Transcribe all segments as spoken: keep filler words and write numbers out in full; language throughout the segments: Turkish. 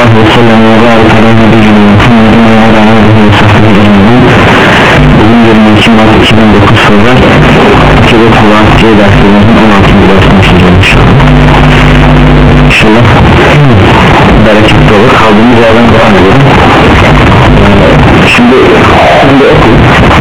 sallallahu aleyhi ve sellem ve barik ala nebiyyina Muhammedin ve ala alihi ve sahbihi ecmaîn. Bugün yirmi iki Mart iki bin dokuz sonra Akide Kuvvatiye derslerimizin on altıncı dersini işleyeceğim inşallah. İnşallah bereketli olur. Kaldığımız yerden devam edelim. Şimdi şimdi oku.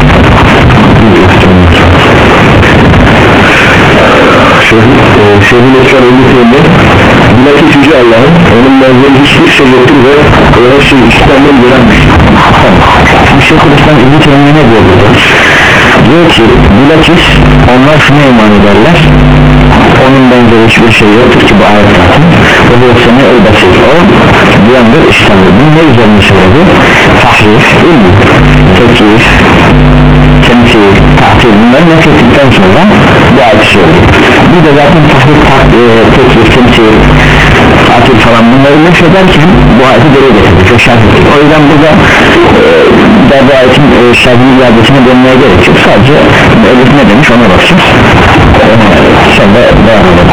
Şehrin Esrar Ölüsü'nde bilakis Yüce Allah'ın onun benzeri hiçbir şey yoktur ve o her şeyi içinden görenmiş. Bir şey Kudüs'ten İbn-i Teymiye ne diyor burada? Diyor ki bilakis onlar şuna iman ederler, onun benzeri hiçbir şey yoktur ki bu ayet zaten ve bu sene el basit o bir anda işlemdir. Bu ne üzerine söyledi? Tahrif, ilmi, tekif, temsil, tahtil, bunları nefrettikten sonra bu ayet söyledi. Bir de zaten tahrif, tekif, temsil, tahtil falan bunları nefrederken bu ayeti geri getirdi, çok şart ettik. O yüzden burada e, bu ayetin e, şartının iadesine dönmeye gerek yok. Sadece elif ne demiş ona bakacağız. Sonra devam edelim.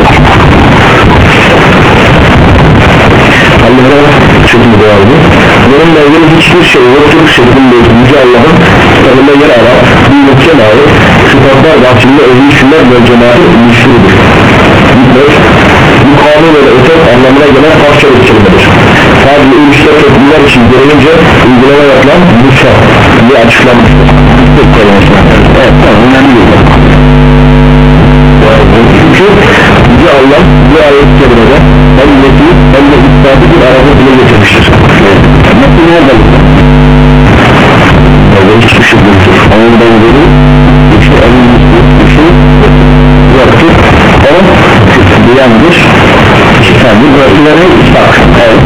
Allah'a şeklinde vardı. Bunun benzeri hiçbir şey yoktur şeklinde Yüce Allah'ın kitabında yer alan bir muhkem ayet sıfatlar bahçinde özgür şunlar ve cemaatin müşküldür. Bu kanun ve ötet anlamına gelen parça ölçülmedir. Sadece ülüşte toplumlar için görünce uygulama yapılan müsa diye açıklanmıştır. Evet, tamam, önemli değil. Çünkü Yüce Allah bu ayet kerimede hem neti hem de istabı bir arada bile getirmiştir. Nasıl nerede bu? Orada hiçbir şey yoktur. Onun benzeri işte en müslü bir şey yoktur. O duyandır. İstabı burasıları istabı. Evet.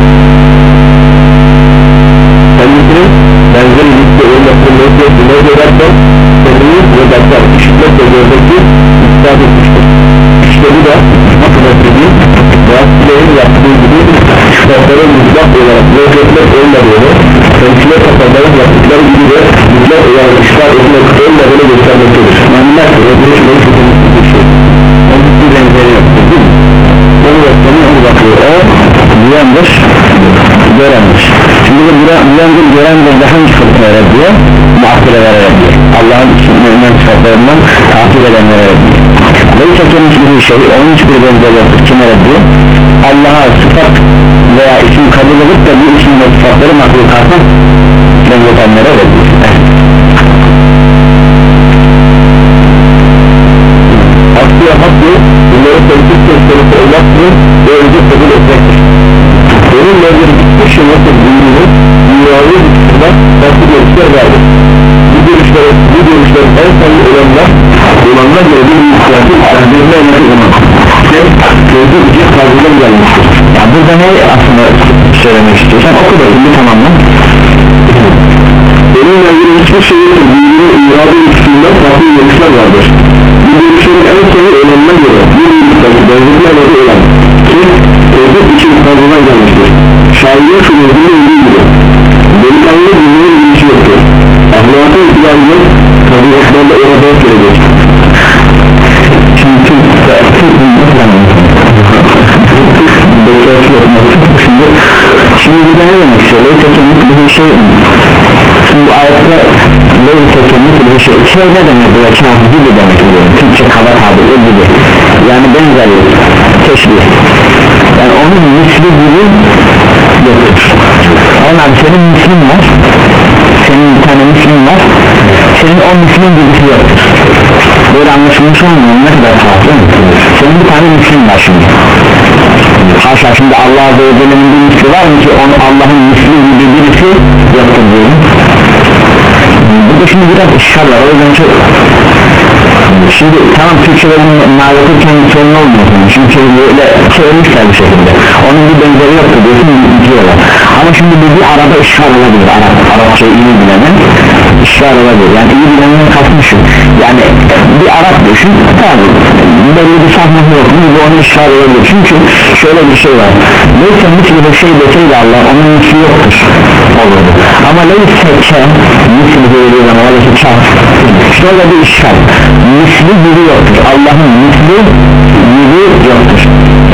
Kendisinin benzeri liste olmasını neyse ne görerken kendini ve bakar işitmek ve gördeki istabı etmiştir. İşte bu da nasıl ettiğim Rahatçıların yaptığı gibi şartların mutlak olarak yok etmek olmadığını temsile kapanların yaptıkları gibi de mutlak olarak işgal etmek olmadığını göstermektedir. Manlar ki ödülüş ve tutumluk bir şey. Onun bir benzeri yoktur değil mi? Onu yaptığını onu bakıyor. O duyandır, görendir. Şimdi de duyandır, görendir de hangi fırtınlara diyor? Muhakkilelere diyor. Allah'ın isimlerinden sıfatlarından takip edenlere diyor. Neyse kendisi bir şey, onun hiçbir benzeri yoktur. Kime diyor? Allah'a sıfat veya isim kabul edip de bu isim ve sıfatları mahlukatı benzetenlere diyor. Aslıya hakkı bunları temsil gösterisi olmaktır ve önce kabul etmektir. Onun benzeri hiçbir şey yoktur bildiğini dünyalı bir kısımda farklı görüşler vardır. Bu görüşlerin, bu görüşlerin en sonlu olanlar olanlar göre bir ihtiyacı kendilerine önemli olan gözü ücret tarzından gelmiştir. Ya burada ne aslında söylemek istiyorsan oku da şimdi tamamlan. Onun benzeri hiçbir şey yoktur bildiğini irade üstünden farklı görüşler vardır. Bu görüşlerin en sonu olanına göre bir ihtiyacı benzetmeleri olan ki gözü için tarzından gelmiştir. Şairler şu gözünün ilgili gibi delikanlı bilmenin bir işi yoktur. Ahlakı itibarlı tabiatlarla orada gelecek. Şimdi Türk Şimdi Şimdi burada ne demek istiyor? Leyse kesinlikle bir şey. Şimdi bu ayette leyse kesinlikle bir şey. Şey ne demek bu? Kâfi gibi demek oluyor. Türkçe kaba tabiri gibi. Yani benzeri teşbih. Yani onun misli gibi yoktur. Onlar senin mislin var. Senin bir tane mislin var. Senin o mislin birisi yoktur. Böyle anlaşılmış olmuyor, ne kadar fazla. Senin bir tane mislin var şimdi. Haşa şimdi Allah Azze ve Celle'nin bir misli var mı ki onu Allah'ın misli gibi birisi yoktur diyelim. Burada şimdi biraz işgal var, o yüzden çok şimdi tamam Türkçelerin mağlukurken sorun olmuyor çünkü böyle çevirmişler bir şekilde onun bir benzeri yoktur diyorsun diyorlar ama şimdi bu bir arada işgal olabilir Arap, Arapçayı iyi bilenin işgal olabilir yani iyi bilenin kasmışım yani bir Arap düşün tabi belli bir sahnesi yok bu onun işgal olabilir çünkü şöyle bir şey var neyse misli bir şey deseydi Allah onun misli yoktur olurdu ama neyse ke misli dediği zaman oradaki kâf şöyle bir işgal misli gibi yoktur Allah'ın misli gibi yoktur yani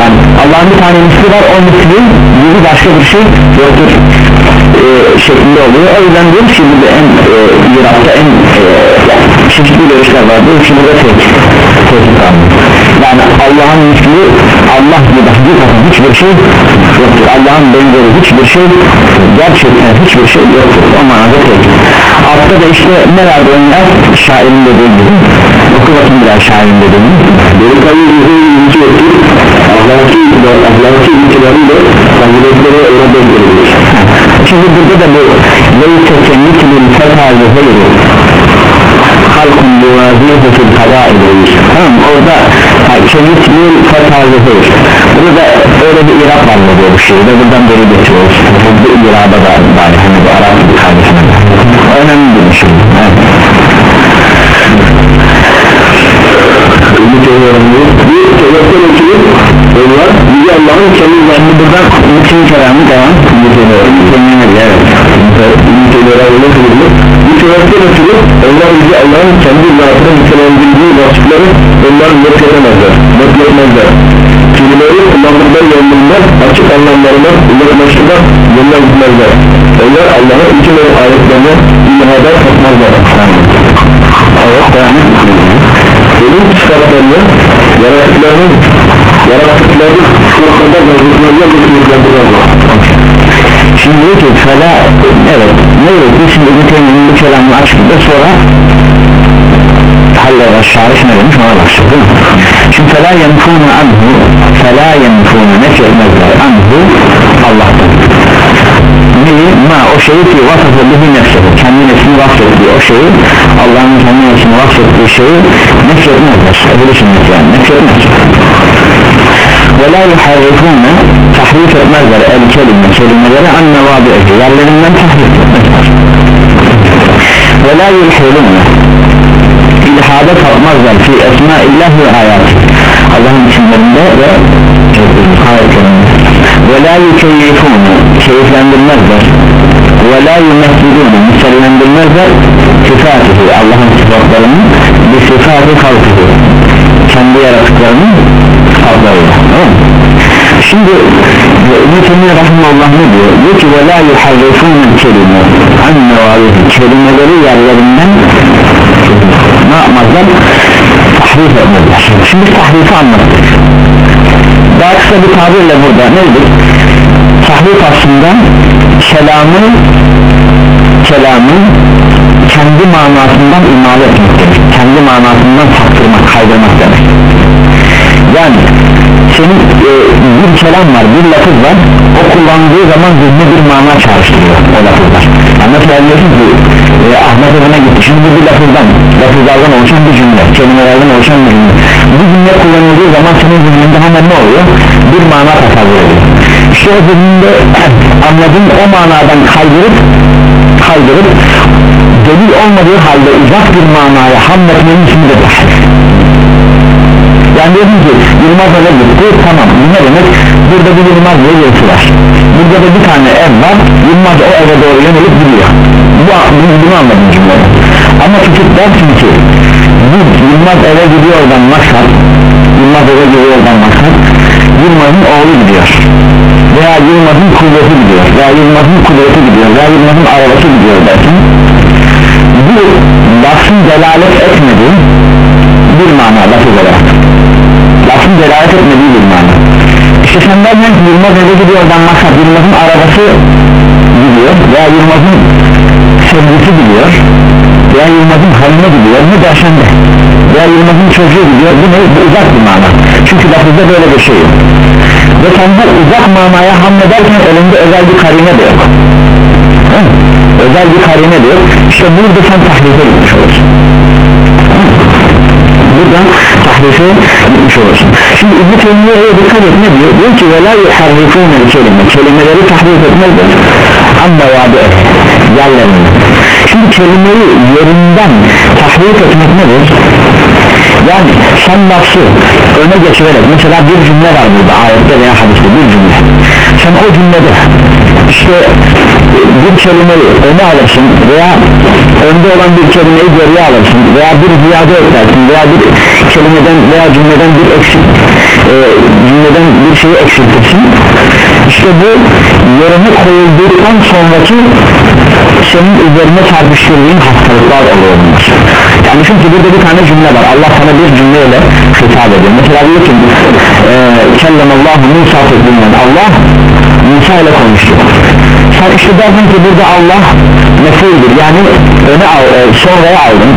Allah'ın bir tane misli var, o misli gibi başka bir şey yoktur e, şeklinde oluyor. O yüzden diyoruz ki burada en e, irapta en e, çeşitli görüşler var. Diyoruz ki burada tek tek yani Allah'ın misli, Allah gibi hakikaten hiçbir şey yoktur. Allah'ın benzeri hiçbir şey, gerçekten hiçbir şey yoktur. O manada tek. Altta da işte ne vardı onlar? Şairin dediği gibi. Oku bakın biraz şairin dediği gibi. Benim tabii yüzü yoktur. Ahlaki ahlaki itibarıyla faziletleri ona benzerilir. Şimdi burada da bu leyse kemikli fetâlı hayru halkun yuvaziyehu fil kadâidir. Tamam, orada kemikli fetâlı hayru, burada öyle bir irab var mı diyor bu şeyi de buradan beri getiriyoruz. Bu iraba da var, hani bu Arap bir kardeşine önemli bir şey. Bu teoremiz bir sebepten ötürü onlar Yüce Allah'ın kendi zannı buradan bütün kelamı devam bu teoremiz evet bu teoremiz bu sebepten ötürü onlar Yüce Allah'ın kendi zatına nitelendirdiği vasıfları onlar yok edemezler, yok etmezler. Kelimeleri kullandıkları yönlerinden açık anlamlarına uzaklaştırmak yönler gitmezler. Onlar Allah'ın iki mevcut ayetlerine ilhada katmazlar. evet devam Benim sıfatlarını yaratıklarının yaratıklarının sıfatlarında mevcutlarına mevcutlarına şimdi diyor ki fela evet ne diyor ki şimdi bu temin bu kelamını açıkta sonra halle ve şarif ne demiş ona başlıyor değil mi? Şimdi fela yenfûne anhu fela yenfûne nefy etmezler anhu Allah'tan neyi ma o şeyi ki vasıfı bihi nefsedir kendi nefsini vasfettiği o şeyi Allah'ın kendi nefsini vasfettiği şeyi nefy etmezler öyle sünnet yani nefy etmezler ve la yuharrifûne tahrif etmezler el kelime kelimeleri an nevâbihi yerlerinden tahrif etmezler ve la yulhûne ilhada sapmazlar fi esmâillah ve hayatı Allah'ın isimlerinde ve ayetlerinde ve la yukeyifûne keyiflendirmezler ve la yumessilûne misallendirmezler sıfatihi Allah'ın sıfatlarını bir sıfatı halkıdır kendi yaratıklarının sıfatlarıyla şimdi İbn-i Teymiye Rahimahullah ne diyor? Diyor ki ve la yuharrifûne kelime anne vâlihi kelimeleri yerlerinden ne yapmazlar? Tahrif etmezler. Şimdi tahrifi anlattık. Daha kısa bir tabirle burada nedir? Tahrif aslında kelamı kelamı kendi manasından imale etmek demek. Kendi manasından saptırmak, kaydırmak demek. Yani senin e, bir kelam var, bir lafız var, o kullandığı zaman zihne bir mana çağrıştırıyor o lafızlar. Yani mesela diyorsun ki e, Ahmet evine gitti, şimdi bir lafızdan lafızlardan oluşan bir cümle, kelimelerden oluşan bir cümle. Bu cümle kullanıldığı zaman senin zihninde hemen ne oluyor? Bir mana tasavvur ediyor. İşte o zihninde anladığın o manadan kaydırıp kaydırıp delil olmadığı halde uzak bir manaya hamletmenin ismi de tahrif. Yani diyorsun ki Yılmaz eve gitti, tamam bu ne demek? Burada bir Yılmaz diye birisi var, burada da bir tane ev var, Yılmaz o eve doğru yönelip gidiyor. Bu, bunu, bunu anladım cümlede. Ama tutup dersin ki bu Yılmaz eve gidiyordan maksat Yılmaz eve gidiyordan maksat Yılmaz'ın oğlu gidiyor veya Yılmaz'ın kuvveti gidiyor veya Yılmaz'ın kudreti gidiyor veya Yılmaz'ın arabası gidiyor dersin. Bu lafın delalet etmediği bir mana lafız olarak lafın delalet etmediği bir mana. İşte sen dersen ki Yılmaz eve gidiyordan maksat Yılmaz'ın arabası gidiyor veya Yılmaz'ın sevgisi gidiyor veya Yılmaz'ın hanımı gidiyor ne dersen de veya Yılmaz'ın çocuğu gidiyor bu ne? Bu uzak bir mana çünkü lafızda böyle bir şey yok ve sen bu uzak manaya hamlederken elinde özel bir karine de yok. Hı? Özel bir karine de yok. İşte burada sen tahrife gitmiş olursun. Burada tahrife gitmiş olursun. Şimdi İbn-i Teymiye'ye dikkat et ne diyor? Diyor ki وَلَا يُحَرِّفُونَ الْكَلِمَ kelimeleri tahrif etmezler amma vâbe yerlerini. Şimdi kelimeyi yerinden tahrif etmek nedir? Yani sen lafı öne geçirerek mesela bir cümle var burada ayette veya hadiste bir cümle sen o cümlede işte bir kelimeyi öne alırsın veya önde olan bir kelimeyi geriye alırsın veya bir ziyade eklersin veya bir kelimeden veya cümleden bir eksik e, cümleden bir şeyi eksiltirsin, işte bu yerine koyulduktan sonraki senin üzerine çarpıştırdığın hastalıklar oluyor bunlar. Yani çünkü burada bir tane cümle var, Allah sana bir cümleyle hitap ediyor. Mesela diyor ki e, kellemallahu Musa teklimen, Allah Musa ile konuştu. Sen işte dersin ki burada Allah mefuldür, yani öne al, e, sonraya aldın,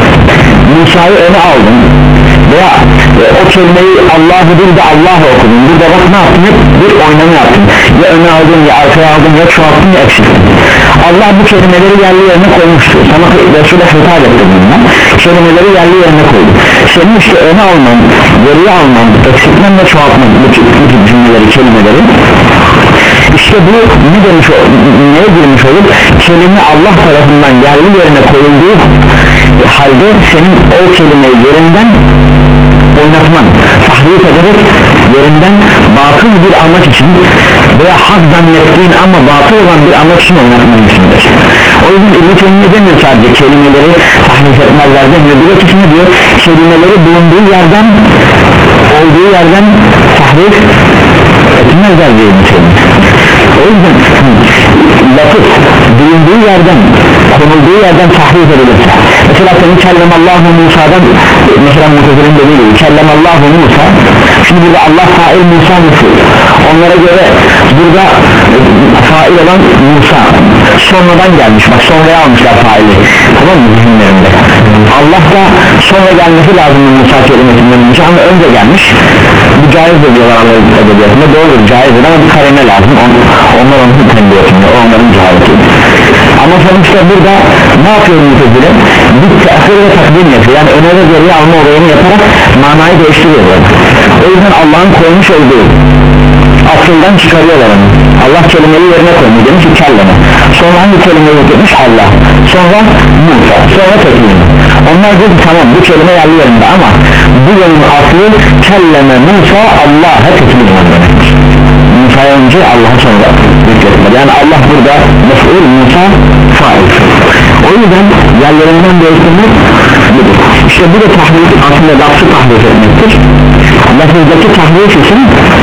Musa'yı öne aldın veya e, o kelimeyi Allah'ı değil de Allah'ı okudun. Burada bak ne yaptın, hep bir oynama yaptın, ya öne aldın ya arkaya aldın ya çoğalttın ya eksilttin. Allah bu kelimeleri yerli yerine koymuştur, sana Resul'e hitap etti, bundan kelimeleri yerli yerine koydu. Senin işte öne alman, geriye alman, eksiltmen ve çoğaltman bu tür cümleleri, kelimeleri, İşte bu ne demiş, neye girmiş olur? Kelime Allah tarafından yerli yerine koyulduğu halde senin o kelimeyi yerinden oynatman, tahrif ederek yerinden batıl bir amaç için veya hak zannettiğin ama batıl olan bir amaç için oynatman içindir. O yüzden İbn-i Teymiye demiyor sadece kelimeleri tahrif etmezler demiyor, bir ötesine diyor kelimeleri bulunduğu yerden, olduğu yerden tahrif etmezler diyor İbn-i Teymiye. O yüzden lafız bulunduğu yerden, konulduğu yerden tahrif edilirse, mesela senin kellemallahu Musa'dan, mesela Mutezil'in dediği gibi kellemallahu Musa, şimdi burada Allah fail, Musa meful, onlara göre burada fail olan Musa sonradan gelmiş, bak sonraya almışlar faili, tamam mı zihinlerinde? Allah da sonra gelmesi lazım Musa kelimesinden Musa, ama önce gelmiş, bu caiz de diyorlar Allah edebiyatında, doğrudur, caizdir ama bir karine lazım, On, onlar onu tembih etmiyor, onların cehaleti. Ama sonuçta burada ne yapıyor Mutezile? Bir teakhir ve takdim yapıyor, yani öne ve geriye alma olayını yaparak manayı değiştiriyorlar. O yüzden Allah'ın koymuş olduğu aklından çıkarıyorlar onu. Allah kelimeyi yerine koymuş, demiş ki kelleme, sonra hangi kelimeyi getirmiş? Allah, sonra Musa, sonra teklim. Onlar diyor ki tamam bu kelime yerli yerinde ama bu yönün aklı kelleme Musa Allah'a teklim demektir. Musa'ya önce Allah'a sonra zikretmedi, yani Allah burada mef'ul, Musa fail. O yüzden yerlerinden değiştirmek budur. İşte bu da tahrif, aslında lafzı tahrif etmektir. Lafızdaki tahrif için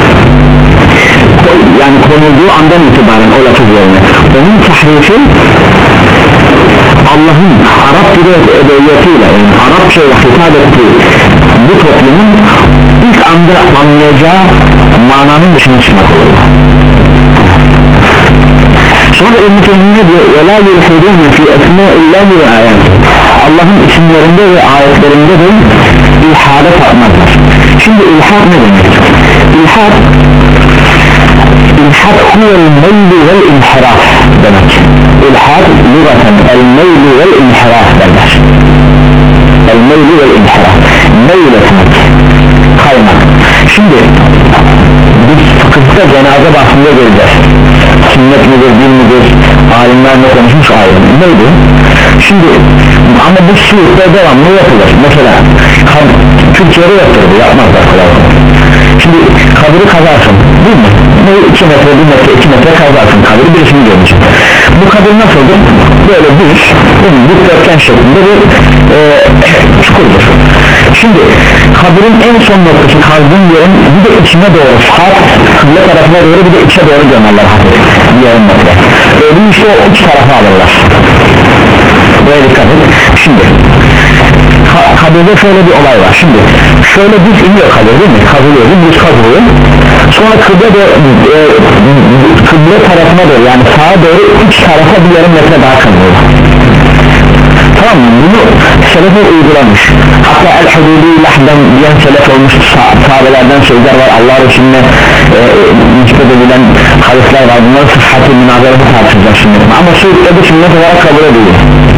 yani konulduğu andan itibaren o lafız yerine onun tahrifi Allah'ın Arap dili edebiyatıyla, yani Arapçayla hitap ettiği bu toplumun ilk anda anlayacağı mananın dışına çıkmak olur. Sonra İbn-i Teymiye diyor وَلَا يُلْحِدُونَ فِي اَسْمَاءِ اللّٰهِ وَآيَاتِ Allah'ın isimlerinde ve ayetlerinde de ilhada tapmazlar. Şimdi ilhad ne demek? İlhad İlhad huvel meyli vel inhiraf demek. İlhad lügaten el meyli vel inhiraf derler. El meyli vel inhiraf, meyil etmek, kaymak. Şimdi biz fıkıhta cenaze bahsinde göreceğiz. Sünnet midir, din midir, alimler ne konuşmuş ayrı neydi? Şimdi ama bu suyukta devamlı yapılır. Mesela Türkiye'de yapılır, yapmazlar kolay. Şimdi kabri kazarsın değil mi? Ne iki metre, bir metre, iki metre kazarsın kabri, birisini görmeyecek. Bu kabir nasıldır? Böyle bir dikdörtgen şeklinde bir e, çukurdur. Şimdi kabirin en son noktası kazdığın yerin bir de içine doğru, sağ kıble tarafına doğru bir de içe doğru gömerler hafif yarım metre. Öyle işte o uç tarafa alırlar. Buraya dikkat et. Şimdi ka kabirde şöyle bir olay var. Şimdi şöyle düz iniyor kabir değil mi? Kazılıyor, düz kazılıyor. Sonra kıble, de, e, kıble tarafına doğru, yani sağa doğru uç tarafa bir yarım metre daha kazılıyor. Tamam mı? Bunu selefe uygulamış. Hatta el-hudûdî lahden diyen selef olmuş sahabelerden sözler var. Allah Resulüne e, nispet edilen hadisler var. Bunları sıhhatı münazarası tartışacak şimdi. Ama sözde de sünnet olarak kabul ediyor.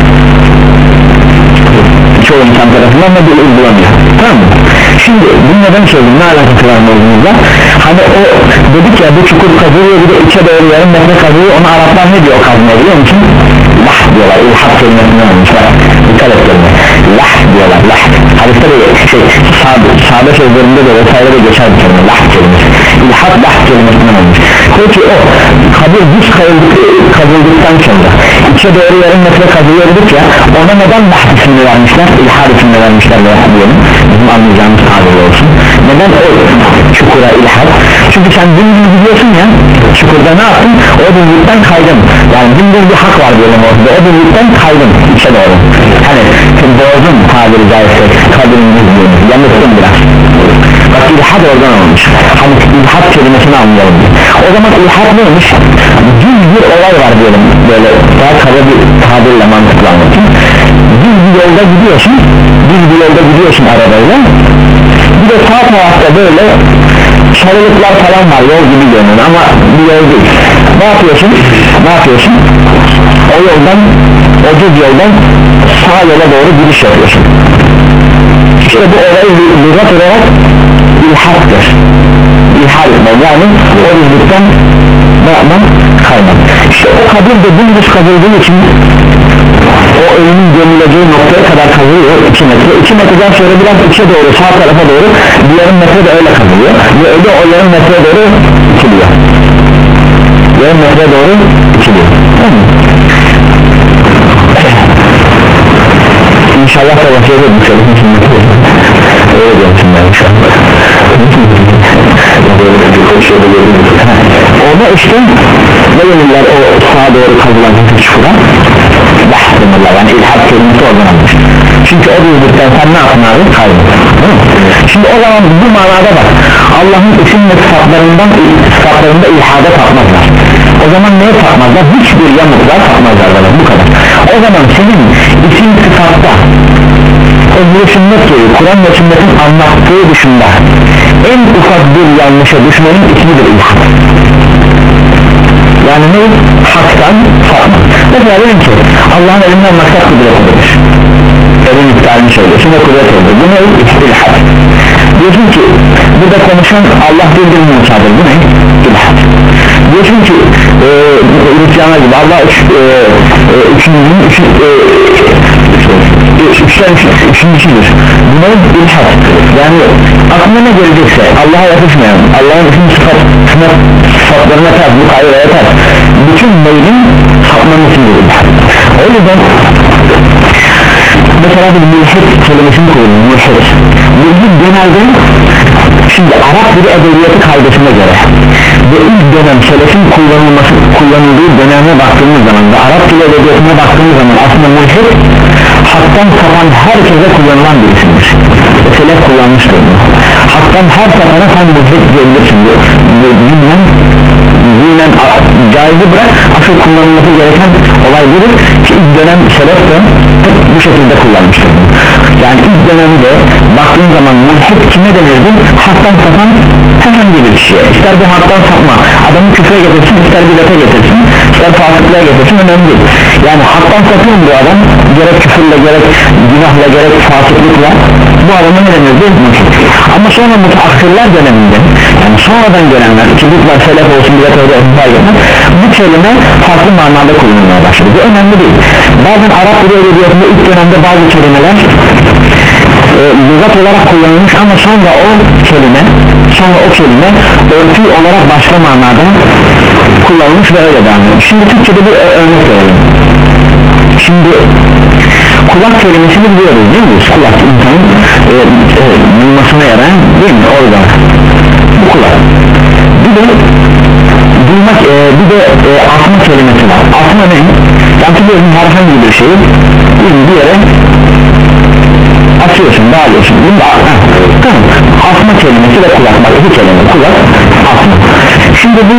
Çoğu insan tarafından da bir uygulanıyor. Tamam mı? Şimdi bunu neden söyledim? Ne alakası var mevzumuzda? Hani o dedik ya, bu çukur kazılıyor, bir de içe doğru yarım metre kazılıyor. Onu Araplar ne diyor kazmaya biliyor musun? Lah diyorlar. İlhad kelimesinden olmuşlar. Dikkat et kelime. Lah diyorlar. Lah. Hadiste de şey, sahabe, sahabe sözlerinde de vesaire de geçer bir kelime. Lah kelimesi. İlhad lah kelimesinden olmuş. Peki o kabir düz kazıldıktan sonra içe doğru yarım metre kazılıyor dedik ya, ona neden lah ismini vermişler? İlhad ismini vermişler veya diyelim. Bizim anlayacağımız tabiri olsun. Neden o çünkü sen dümdüz gidiyorsun ya çukurda ne yaptın o dümdüzden kaydın yani dümdüz bir hak var diyelim orada o dümdüzden kaydın içe doğru hani bozdun tabiri caizse kadının düzlüğünü yanılttın biraz bak ilhad oradan olmuş hani ilhad kelimesini anlayalım o zaman ilhad neymiş düz bir olay var diyelim böyle daha kaba bir tabirle mantıklı anlatayım düz bir yolda gidiyorsun düz bir yolda gidiyorsun arabayla bir de sağ tarafta böyle çalılıklar falan var yol gibi görünüyor ama bir yol değil ne yapıyorsun ne yapıyorsun o yoldan o düz yoldan sağ yola doğru giriş yapıyorsun işte bu olayı lügat olarak ilhattır ilhad etmek yani o düzlükten ne yapmak kaymak işte o kabir de dümdüz kazıldığı için o ölümün gömüleceği noktaya kadar kazılıyor iki metre iki metreden sonra biraz içe doğru sağ tarafa doğru bir yarım metre de öyle kazılıyor ve öyle o yarım metreye doğru itiliyor yarım metreye doğru itiliyor İnşallah da vakıya da düşelim öyle diyorsun ben inşallah orada işte ne yönüller o sağa doğru kazılan hafif çukura bahsediyorlar yani ilhad kelimesi oradan almış çünkü o düzlükten sen ne yapın abi kaybın şimdi o zaman bu manada bak Allah'ın isim ve sıfatlarından sıfatlarında ilhada tapmazlar o zaman neye tapmazlar hiçbir yamuklar tapmazlar bana bu kadar o zaman senin isim sıfatta o bir sünnet gibi Kur'an ve sünnetin anlattığı dışında en ufak bir yanlışa düşmenin ismidir ilhad yani ne? Haktan sapma mesela dedim ki Allah'ın elinden maksat kudretidir elin iptalini söylüyorsun ve kudret olur bu ne? İlhad diyorsun ki burada konuşan Allah bir bir Musa'dır bu ne? İlhad diyorsun ki e, Hristiyanlar gibi Allah üç, e, e, üçüncünün üç, e, üçten üçüncüsüdür bu ne? İlhad yani aklına ne gelecekse Allah'a yakışmayan Allah'ın isim sıfat sıfatlarına ters bu kayraya ters bütün meylin sapmanın içindir ilhad o yüzden mesela bir mülhid kelimesini kullanıyor mülhid mülhid genelde şimdi Arap dili edebiyatı kaydesine göre ve ilk dönem selefin kullanılması kullanıldığı döneme baktığımız zaman ve Arap dili edebiyatına baktığımız zaman aslında mülhid haktan sapan herkese kullanılan bir isimdir selef kullanmıştır haktan her sapana sen mülhid diyebilirsin bilmem bilmem caizi bırak asıl kullanılması gereken olay budur ki ilk dönem selef de bu şekilde kullanmıştır yani ilk dönemde baktığın zaman mülhid kime denirdi haktan sapan herhangi bir kişiye ister bu haktan sapma adamı küfre getirsin ister bidete getirsin ister fasıklığa getirsin önemli değil yani haktan sapıyor bu adam gerek küfürle gerek günahla gerek fasıklıkla bu adamı ne denirdi mülhid ama sonra mutaakhirler döneminde yani sonradan gelenler ki bu selef olsun bidete olsun bu kelime farklı manada kullanılmaya başladı bu önemli değil bazen Arap dili edebiyatında ilk dönemde bazı kelimeler e, lügat olarak kullanılmış ama sonra o kelime sonra o kelime örtü olarak başka manada kullanılmış ve öyle devam ediyor şimdi Türkçe'de bir örnek verelim şimdi kulak kelimesini biliyoruz değil mi? Kulak insanın e, e, duymasına yarayan değil mi? Organ bu kulak bir de duymak e, bir de e, atma kelimesi var atma ne? yani biliyorsun herhangi bir şeyi bir yere atıyorsun bağlıyorsun bunu da tamam atma kelimesi ve kulak bak iki kelime kulak atma şimdi bu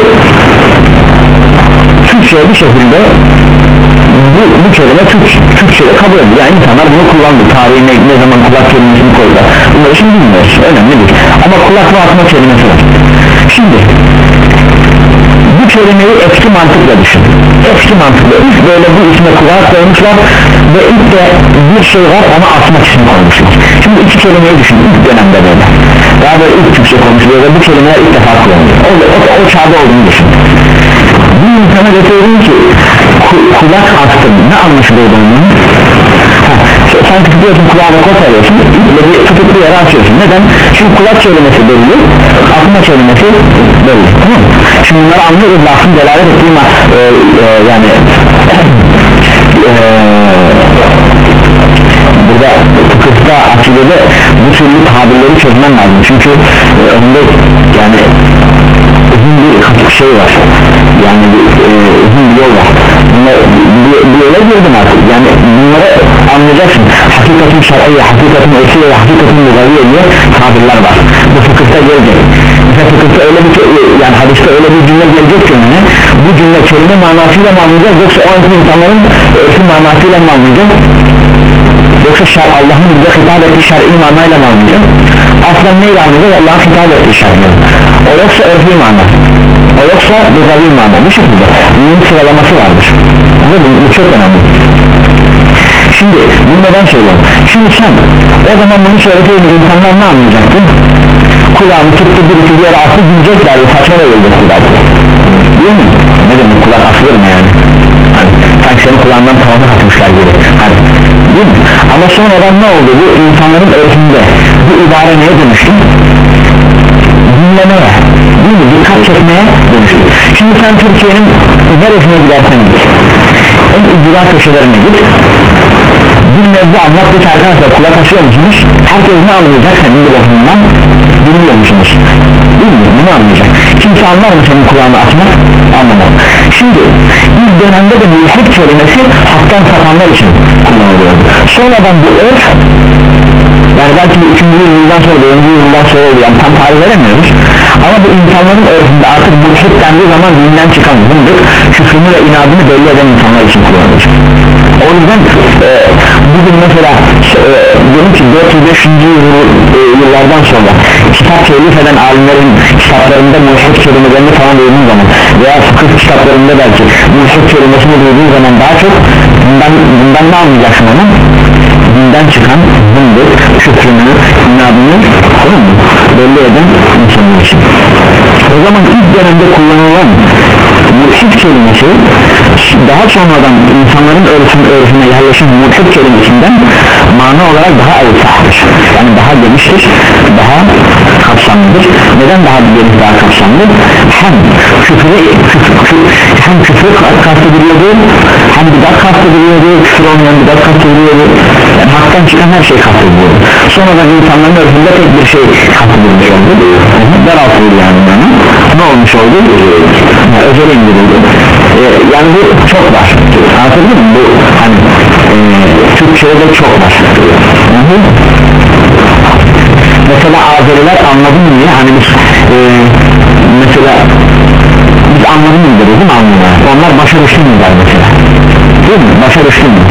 Türkçe'ye bir şekilde bu, bu kelime Türk, Türkçe'de kabul ediyor yani insanlar bunu kullandı tarihine ne zaman kulak kelimesini koydular bunları şimdi bilmiyoruz önemli değil ama kulak ve atma kelimesi var şimdi bu kelimeyi eski mantıkla düşün eski mantıkla ilk böyle bu isme kulak koymuşlar ve ilk de bir şey var ona atmak için koymuşlar şimdi iki kelimeyi düşün ilk dönemde böyle daha böyle ilk Türkçe konuşuluyor ve bu kelimeler ilk defa kullanılıyor o, o, o çağda olduğunu düşün bir insana götürüyorum ki kulak astım ne anlaşılıyor bunun sen tutuyorsun kulağına kot alıyorsun ve bir tutuklu yere açıyorsun neden? çünkü kulak kelimesi belli atma kelimesi belli tamam mı? şimdi bunları anlıyoruz lafın delalet ettiğim e, e, yani e, burada fıkıhta akidede bu türlü tabirleri çözmen lazım çünkü e, önünde yani uzun bir şey var yani bir, e, uzun bir yol var bunlar, bir, bir yola girdim artık yani bunları anlayacaksın hakikatin şer'iyye, hakikatin örfiye, hakikatin lügaviye diye tabirler var bu fıkıhta gelecek mesela fıkıhta öyle bir yani hadiste öyle bir cümle gelecek ki yani, bu cümle kelime manasıyla mı anlayacağız yoksa o anki insanların örfü manasıyla mı anlayacağız yoksa şer, Allah'ın bize hitap ettiği şer'i manayla mı anlayacağız aslında neyle anlayacağız Allah'ın hitap ettiği şer'i o yoksa örfü mana o yoksa lügavi mana bu şekilde bunun sıralaması vardır bu, bu çok önemli şimdi bunu neden söylüyorum şimdi sen o zaman bunu söylediğiniz insanlar ne anlayacaktı kulağını tuttu birisi bir yere aslı diyecekler saçma da öldürsüler değil mi ne demek kulak asılır mı yani hani, sanki senin kulağından tavana atmışlar gibi hani, değil mi ama sonradan ne oldu bu insanların örfünde bu ibare neye dönüştü dinlemeye değil mi dikkat çekmeye dönüştü şimdi sen Türkiye'nin neresine gidersen git en icra köşelerine git bir mevzu anlat bir arkadaşlar kulak asıyor musunuz herkes ne anlayacak senin bir bakımından bilmiyor musunuz değil mi bunu anlayacak kimse anlar mı senin kulağını atmak anlamaz şimdi ilk dönemde de mülhid kelimesi haktan satanlar için kullanılıyordu sonradan bu örf yani belki bir üçüncü yüzyıldan sonra dördüncü yüzyıldan sonra oluyor yani tam tarih veremiyoruz ama bu insanların örfünde artık mülhid dendiği zaman dinden çıkan zındık küfrünü ve inadını belli eden insanlar için kullanılır o yüzden e, bugün mesela e, diyelim ki dört yüz beşinci e, yıllardan sonra kitap telif eden alimlerin kitaplarında mülhid kelimelerini falan duyduğun zaman veya fıkıh kitaplarında belki mülhid kelimesini duyduğun zaman daha çok bundan, bundan ne anlayacaksın onu? Dinden çıkan zındık, küfrünü, inadını belli eden insanlar için o zaman ilk dönemde kullanılan mülhid kelimesi daha sonradan insanların örfüne, örfüne yerleşen mülhid kelimesinden mana olarak daha evsahdır yani daha geniştir daha kapsamlıdır neden daha geniş daha kapsamlı hem küfre küfür, hem küfür kastediliyordu hem bidat kastediliyordu küfür olmayan bidat kastediliyordu yani haktan çıkan her şey kastediliyordu sonradan insanların örfünde tek bir şey kastedilmiş oldu daraltıldı yani yani ne olmuş oldu yani özel indirildi ee, yani bu çok var anladın mı bu hani e, Türkçe'de çok var yani, mesela Azeriler anladın mı diye hani biz e, mesela biz anladın mı deriz değil mi anlıyorlar onlar başa düştü mü der mesela değil mi başa düştü mü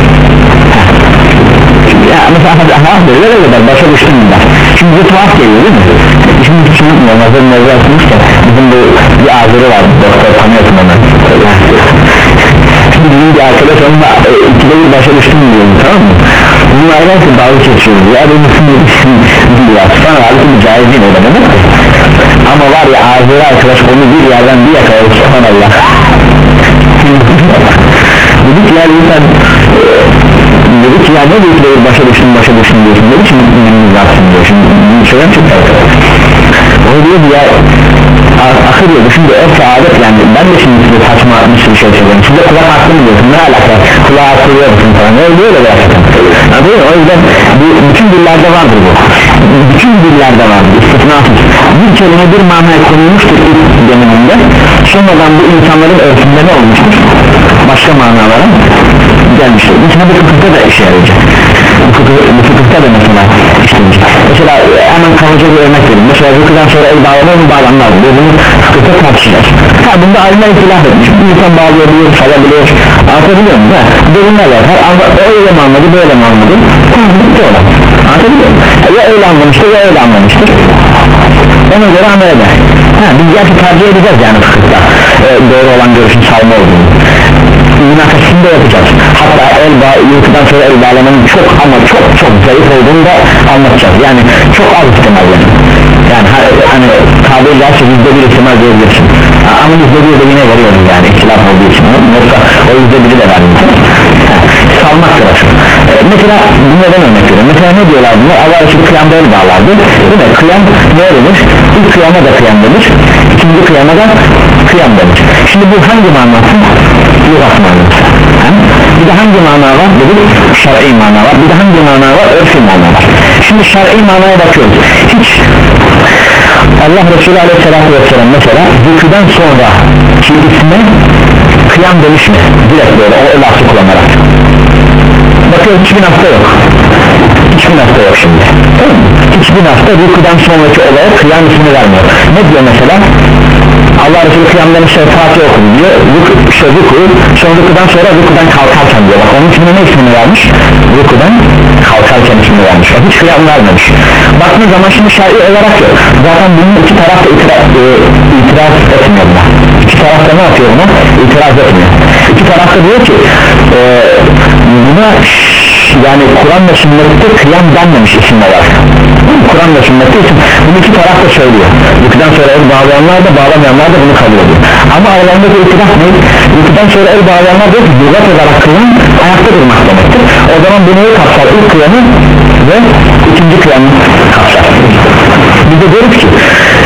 ya mesela Azeriler öyle der başa düştü mü der şimdi bu tuhaf geliyor değil mi şimdi hiç unutmuyorum Azeri mevzu atmış da bizim bu bir Azeri var doktor tanıyorsun onu şimdi bizim bir arkadaş onunla e, ikide bir başa düştü mü diyorum tamam mı bunlardan ki dalga geçiyoruz ya benim ismim diyor sonra halbuki bir caiz değil o da demek ama var ya Azeri arkadaş onu bir yerden bir yakaladı subhanallah dedik ya insan dedik ya ne büyük bir başa düştüm başa düştüm diyorsun dedik şimdi ünlümüz zaten diyor şimdi bir şeyden çıktı o diyor ya akıl diyor şimdi o saadet yani ben de şimdi size saçma bir şey söyleyeyim size kulak hakkı mı diyorsun ne alaka kulağa akılıyor musun falan öyle öyle gerçekten yani o yüzden bu, bütün dillerde vardır bu bütün dillerde vardır istisnasız bir kelime bir manaya konulmuştur ilk döneminde sonradan bu insanların örfünde ne olmuştur başka manalara gelmiştir mesela bu fıkıhta da işe yarayacak bu, fıkıh, bu fıkıhta da mesela işlenecek mesela hemen kalıcı bir örnek verin mesela zıkıdan sonra el bağlamaya mı bağlanmaz diye bunu fıkıhta tartışacağız ha bunda alimler itilaf etmiş bir insan bağlayabiliyor salabiliyor anlatabiliyor mu? Bölümler var o öyle mi anladı böyle mi anladı tamam bitti olan anlatabiliyor mu? Ya öyle anlamıştır ya öyle anlamıştır ona göre amel eder ha, biz gerçi tercih edeceğiz yani fıkıhta ee, doğru olan görüşün salma olduğunu münakaşasını da yapacağız hatta el bağ yurttan sonra el bağlamanın çok ama çok çok zayıf olduğunu da anlatacağız yani çok az ihtimal yani yani hani tabiri caizse yüzde bir ihtimal diyebilirsin ama yüzde bir de yine veriyoruz yani ihtilaf olduğu için yoksa o yüzde biri de vermiyor salmaktır asıl ee, mesela bu neden örnek veriyorum mesela ne diyorlar bunlar Allah için kıyamda el bağlardı değil mi kıyam ne olur ilk kıyama da kıyam denir ikinci kıyama da kıyam denir şimdi bu hangi manası lügat manası bir de hangi mana var dedik şer'i mana var bir de hangi mana var örfi mana var şimdi şer'i manaya bakıyoruz hiç Allah Resulü Aleyhisselatü Vesselam mesela zikirden sonra ki isme kıyam demiş mi? Direkt böyle o lafı kullanarak. Bakıyoruz hiçbir hafta yok. Hiçbir hafta yok şimdi. Hiçbir hafta rükudan sonraki olaya kıyam ismini vermiyor. Ne diyor mesela? Allah Resulü kıyamdan işte Fatih okun diyor. İşte rüku, sonra rükudan sonra rükudan kalkarken diyor. Bak onun ismini ne ismini vermiş? Rükudan kalkarken ismini vermiş. Bak hiç kıyam vermemiş. Baktığın zaman şimdi şer'i olarak yok. Zaten bunun iki taraf da itiraz, e, itiraz etmiyor buna. İki taraf da ne yapıyor buna? İtiraz etmiyor. İki taraf da diyor ki e, buna yani Kur'an ve sünnette kıyam denmemiş isim olarak. Kur'an ve sünnette isim. Bunu iki taraf da söylüyor. Rükudan sonra el bağlayanlar da bağlamayanlar da bunu kabul ediyor. Ama aralarındaki itiraf ne? Rükudan sonra el bağlayanlar diyor ki lügat olarak kıyam ayakta durmak demektir. O zaman bunu kapsar ilk kıyamı ve ikinci kıyamı kapsar. Biz de diyoruz ki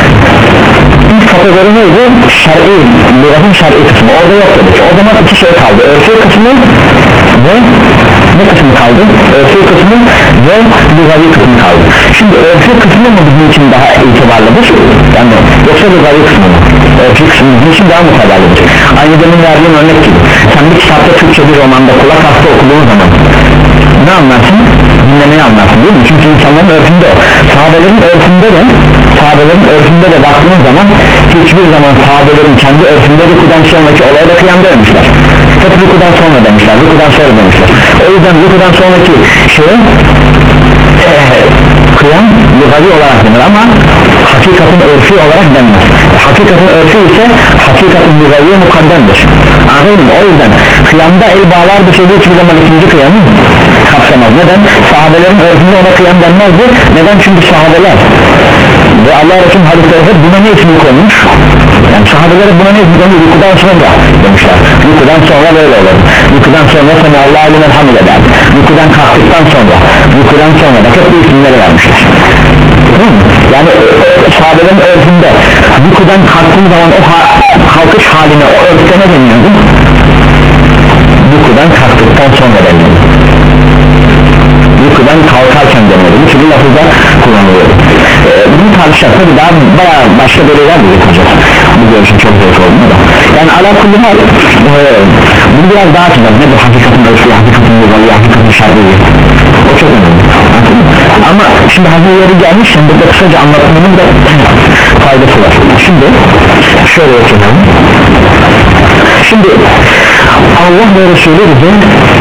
ilk kategori neydi? Şer'i, lügatın şer'i kısmı. Orada yok dedik. O zaman iki şey kaldı. Örfü kısmı ve ne kısmı kaldı? Örfü kısmı ve lügavi kısmı kaldı. Şimdi örfü kısmı mı bizim için daha itibarlıdır? Yani yoksa lügavi kısmı mı? Örfü kısmı bizim için daha mutabarlıdır. Aynı demin verdiğim örnek gibi. Sen bir kitapta Türkçe bir romanda kulak hasta okuduğun zaman ne anlarsın? Dinlemeyi anlarsın değil mi? Çünkü insanların örfünde o. Sahabelerin örfünde de sahabelerin örfünde de baktığınız zaman hiçbir zaman sahabelerin kendi örfünde rükudan sonraki olaya da kıyam dememişler. Hep rükudan sonra demişler, rükudan sonra demişler. O yüzden rükudan sonraki şeye ee, kıyam lügavi olarak denir ama hakikatin örfü olarak denmez. Hakikatin örfü ise hakikatin lügaviye mukaddemdir. Anladın mı? O yüzden kıyamda el bağlar bir şeyde hiçbir zaman ikinci kıyamı kapsamaz. Neden? Sahabelerin örfünde ona kıyam denmezdi. Neden? Çünkü sahabeler ve Allah Resulü'nün hadisleri hep buna ne ismi koymuş? Yani sahabeleri buna ne ismi koymuş? Rükudan sonra demişler. Rükudan sonra böyle olur. Rükudan sonra sana Allah'a limel hamd eder. Rükudan kalktıktan sonra rükudan sonra da hep bu isimleri vermişler. Yani sahabelerin örfünde rükudan kalktığın zaman o ha kalkış haline o örfte ne deniyordu? Rükudan kalktıktan sonra deniyordu. Rükudan kalkarken deniyordu. Bu türlü lafızda kullanılıyordu. Ee, bunu tartışacak tabi daha bayağı başka bölümler de yapacağız. Bu görüşün çok zor oldu da. Yani ala kulli hal e, bunu biraz daha açacağız. Ne bu hakikatin örfü, hakikatin yuvayı, hakikatin şartıyı. O çok önemli. Ama şimdi hazır yeri gelmiş, şimdi burada kısaca anlatmanın da faydası var. Şimdi şöyle yapalım. Şimdi Allah ve Resulü bize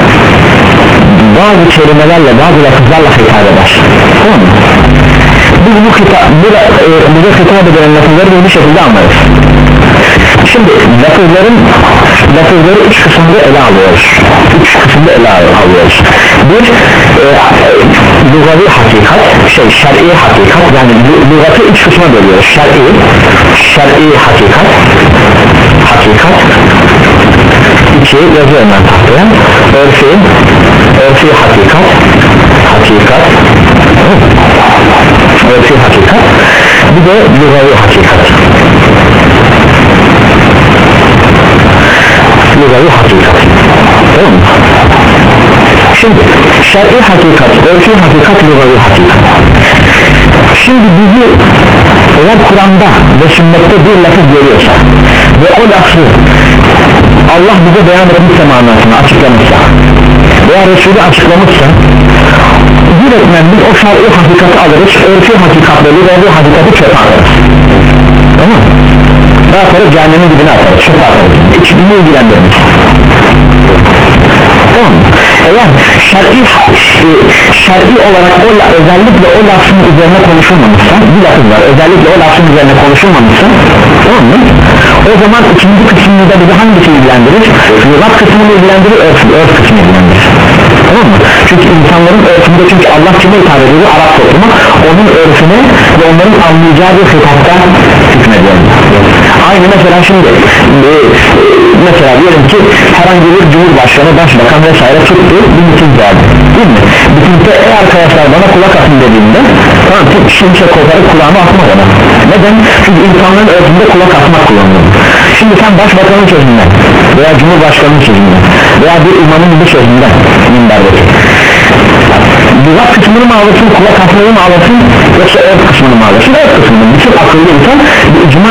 bazı kelimelerle, bazı lafızlarla hitap eder. Tamam mı? Biz bu hitap, bu, e, bize hitap eden lafızları bir şekilde anlarız. Şimdi lafızların lafızları üç kısımda ele alıyoruz. Üç kısımda ele alıyoruz. Bir e, lügavi hakikat, şey şer'i hakikat, yani lügatı üç kısma bölüyoruz. Şer'i, şer'i hakikat, hakikat. İki yazıyorum ben tahtaya. Örfi, örfi hakikat, hakikat, örfi hakikat. Bir de lügavi hakikat. Lügavi hakikat. Tamam mı? Şimdi şer'i hakikat, örfi hakikat, lügavi hakikat. Şimdi bizi eğer Kur'an'da ve sünnette bir lafız görüyorsa ve o lafı Allah bize beyan etmişse manasını açıklamışsa veya Resulü açıklamışsa direktmen biz o şer'i hakikati alırız, örfi hakikatleri ve bu hakikati çöpe atarız. Tamam mı? Ne yaparız? Cehennemin dibine atarız, çöpe atarız. Hiçbirini ilgilendirmiş. Tamam mı? Eğer şer'i, şer'i olarak o, özellikle o lafın üzerine konuşulmamışsa, bir lafız var, özellikle o lafın üzerine konuşulmamışsa, tamam mı? O zaman ikinci kısmında bizi hangisi ilgilendirir? Lügat kısmını ilgilendirir, örf, örf kısmını ilgilendirir. Tamam mı? Çünkü insanların örfünde, çünkü Allah kime hitap ediyor? Arap toplumu, onun örfüne ve onların anlayacağı bir hitapta hükmediyor. Aynı mesela şimdi e, mesela diyelim ki herhangi bir cumhurbaşkanı, başbakan vesaire tuttu bir miting verdi, değil mi? Mitingde ey arkadaşlar bana kulak atın dediğinde tamam ki kimse koparıp kulağını atmaz ona. Neden? Çünkü insanların örfünde kulak atmak kullanılıyor. Şimdi sen başbakanın sözünden veya cumhurbaşkanının sözünden veya bir imamın bir sözünden minberdeki lügat kısmını mı alırsın, kulak atmayı mı alırsın, yoksa örf kısmını mı alırsın? Örf kısmını, bütün akıllı insan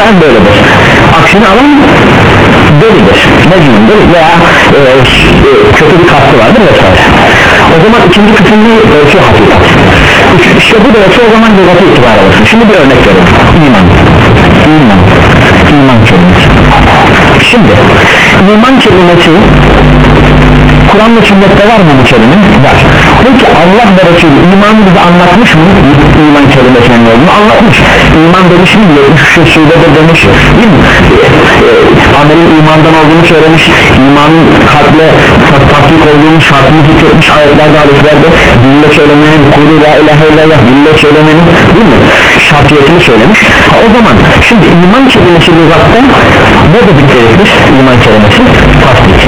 ayan böyledir, aksini alan delidir, mecnundur veya e, e, kötü bir kastı vardır vesaire. O zaman ikinci kısım ne? Ölçü hakikat. İşte bu da ölçü o zaman lügatı itibar alırsın. Şimdi bir örnek verelim. İman İman İman kelimesi. Şimdi iman kelimesi Kur'an ve sünnette var mı bu kelime? Var. Peki Allah ve Resulü imanı bize anlatmış mı? İman kelimesinin ne olduğunu anlatmış. İman demiş mi? yetmiş üç surede demiş değil mi? E, amelin imandan olduğunu söylemiş, imanın kalple tatbik olduğunu şartını zikretmiş ayetlerde, hadislerde, dille söylemenin, kulu la ilahe illallah, dille söylemenin değil mi? Şartiyetini söylemiş. Ha, o zaman şimdi iman kelimesi lügatta ne dediklerimiz? İman kelimesi tasdik.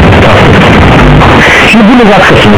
Şimdi bu lügat kısmı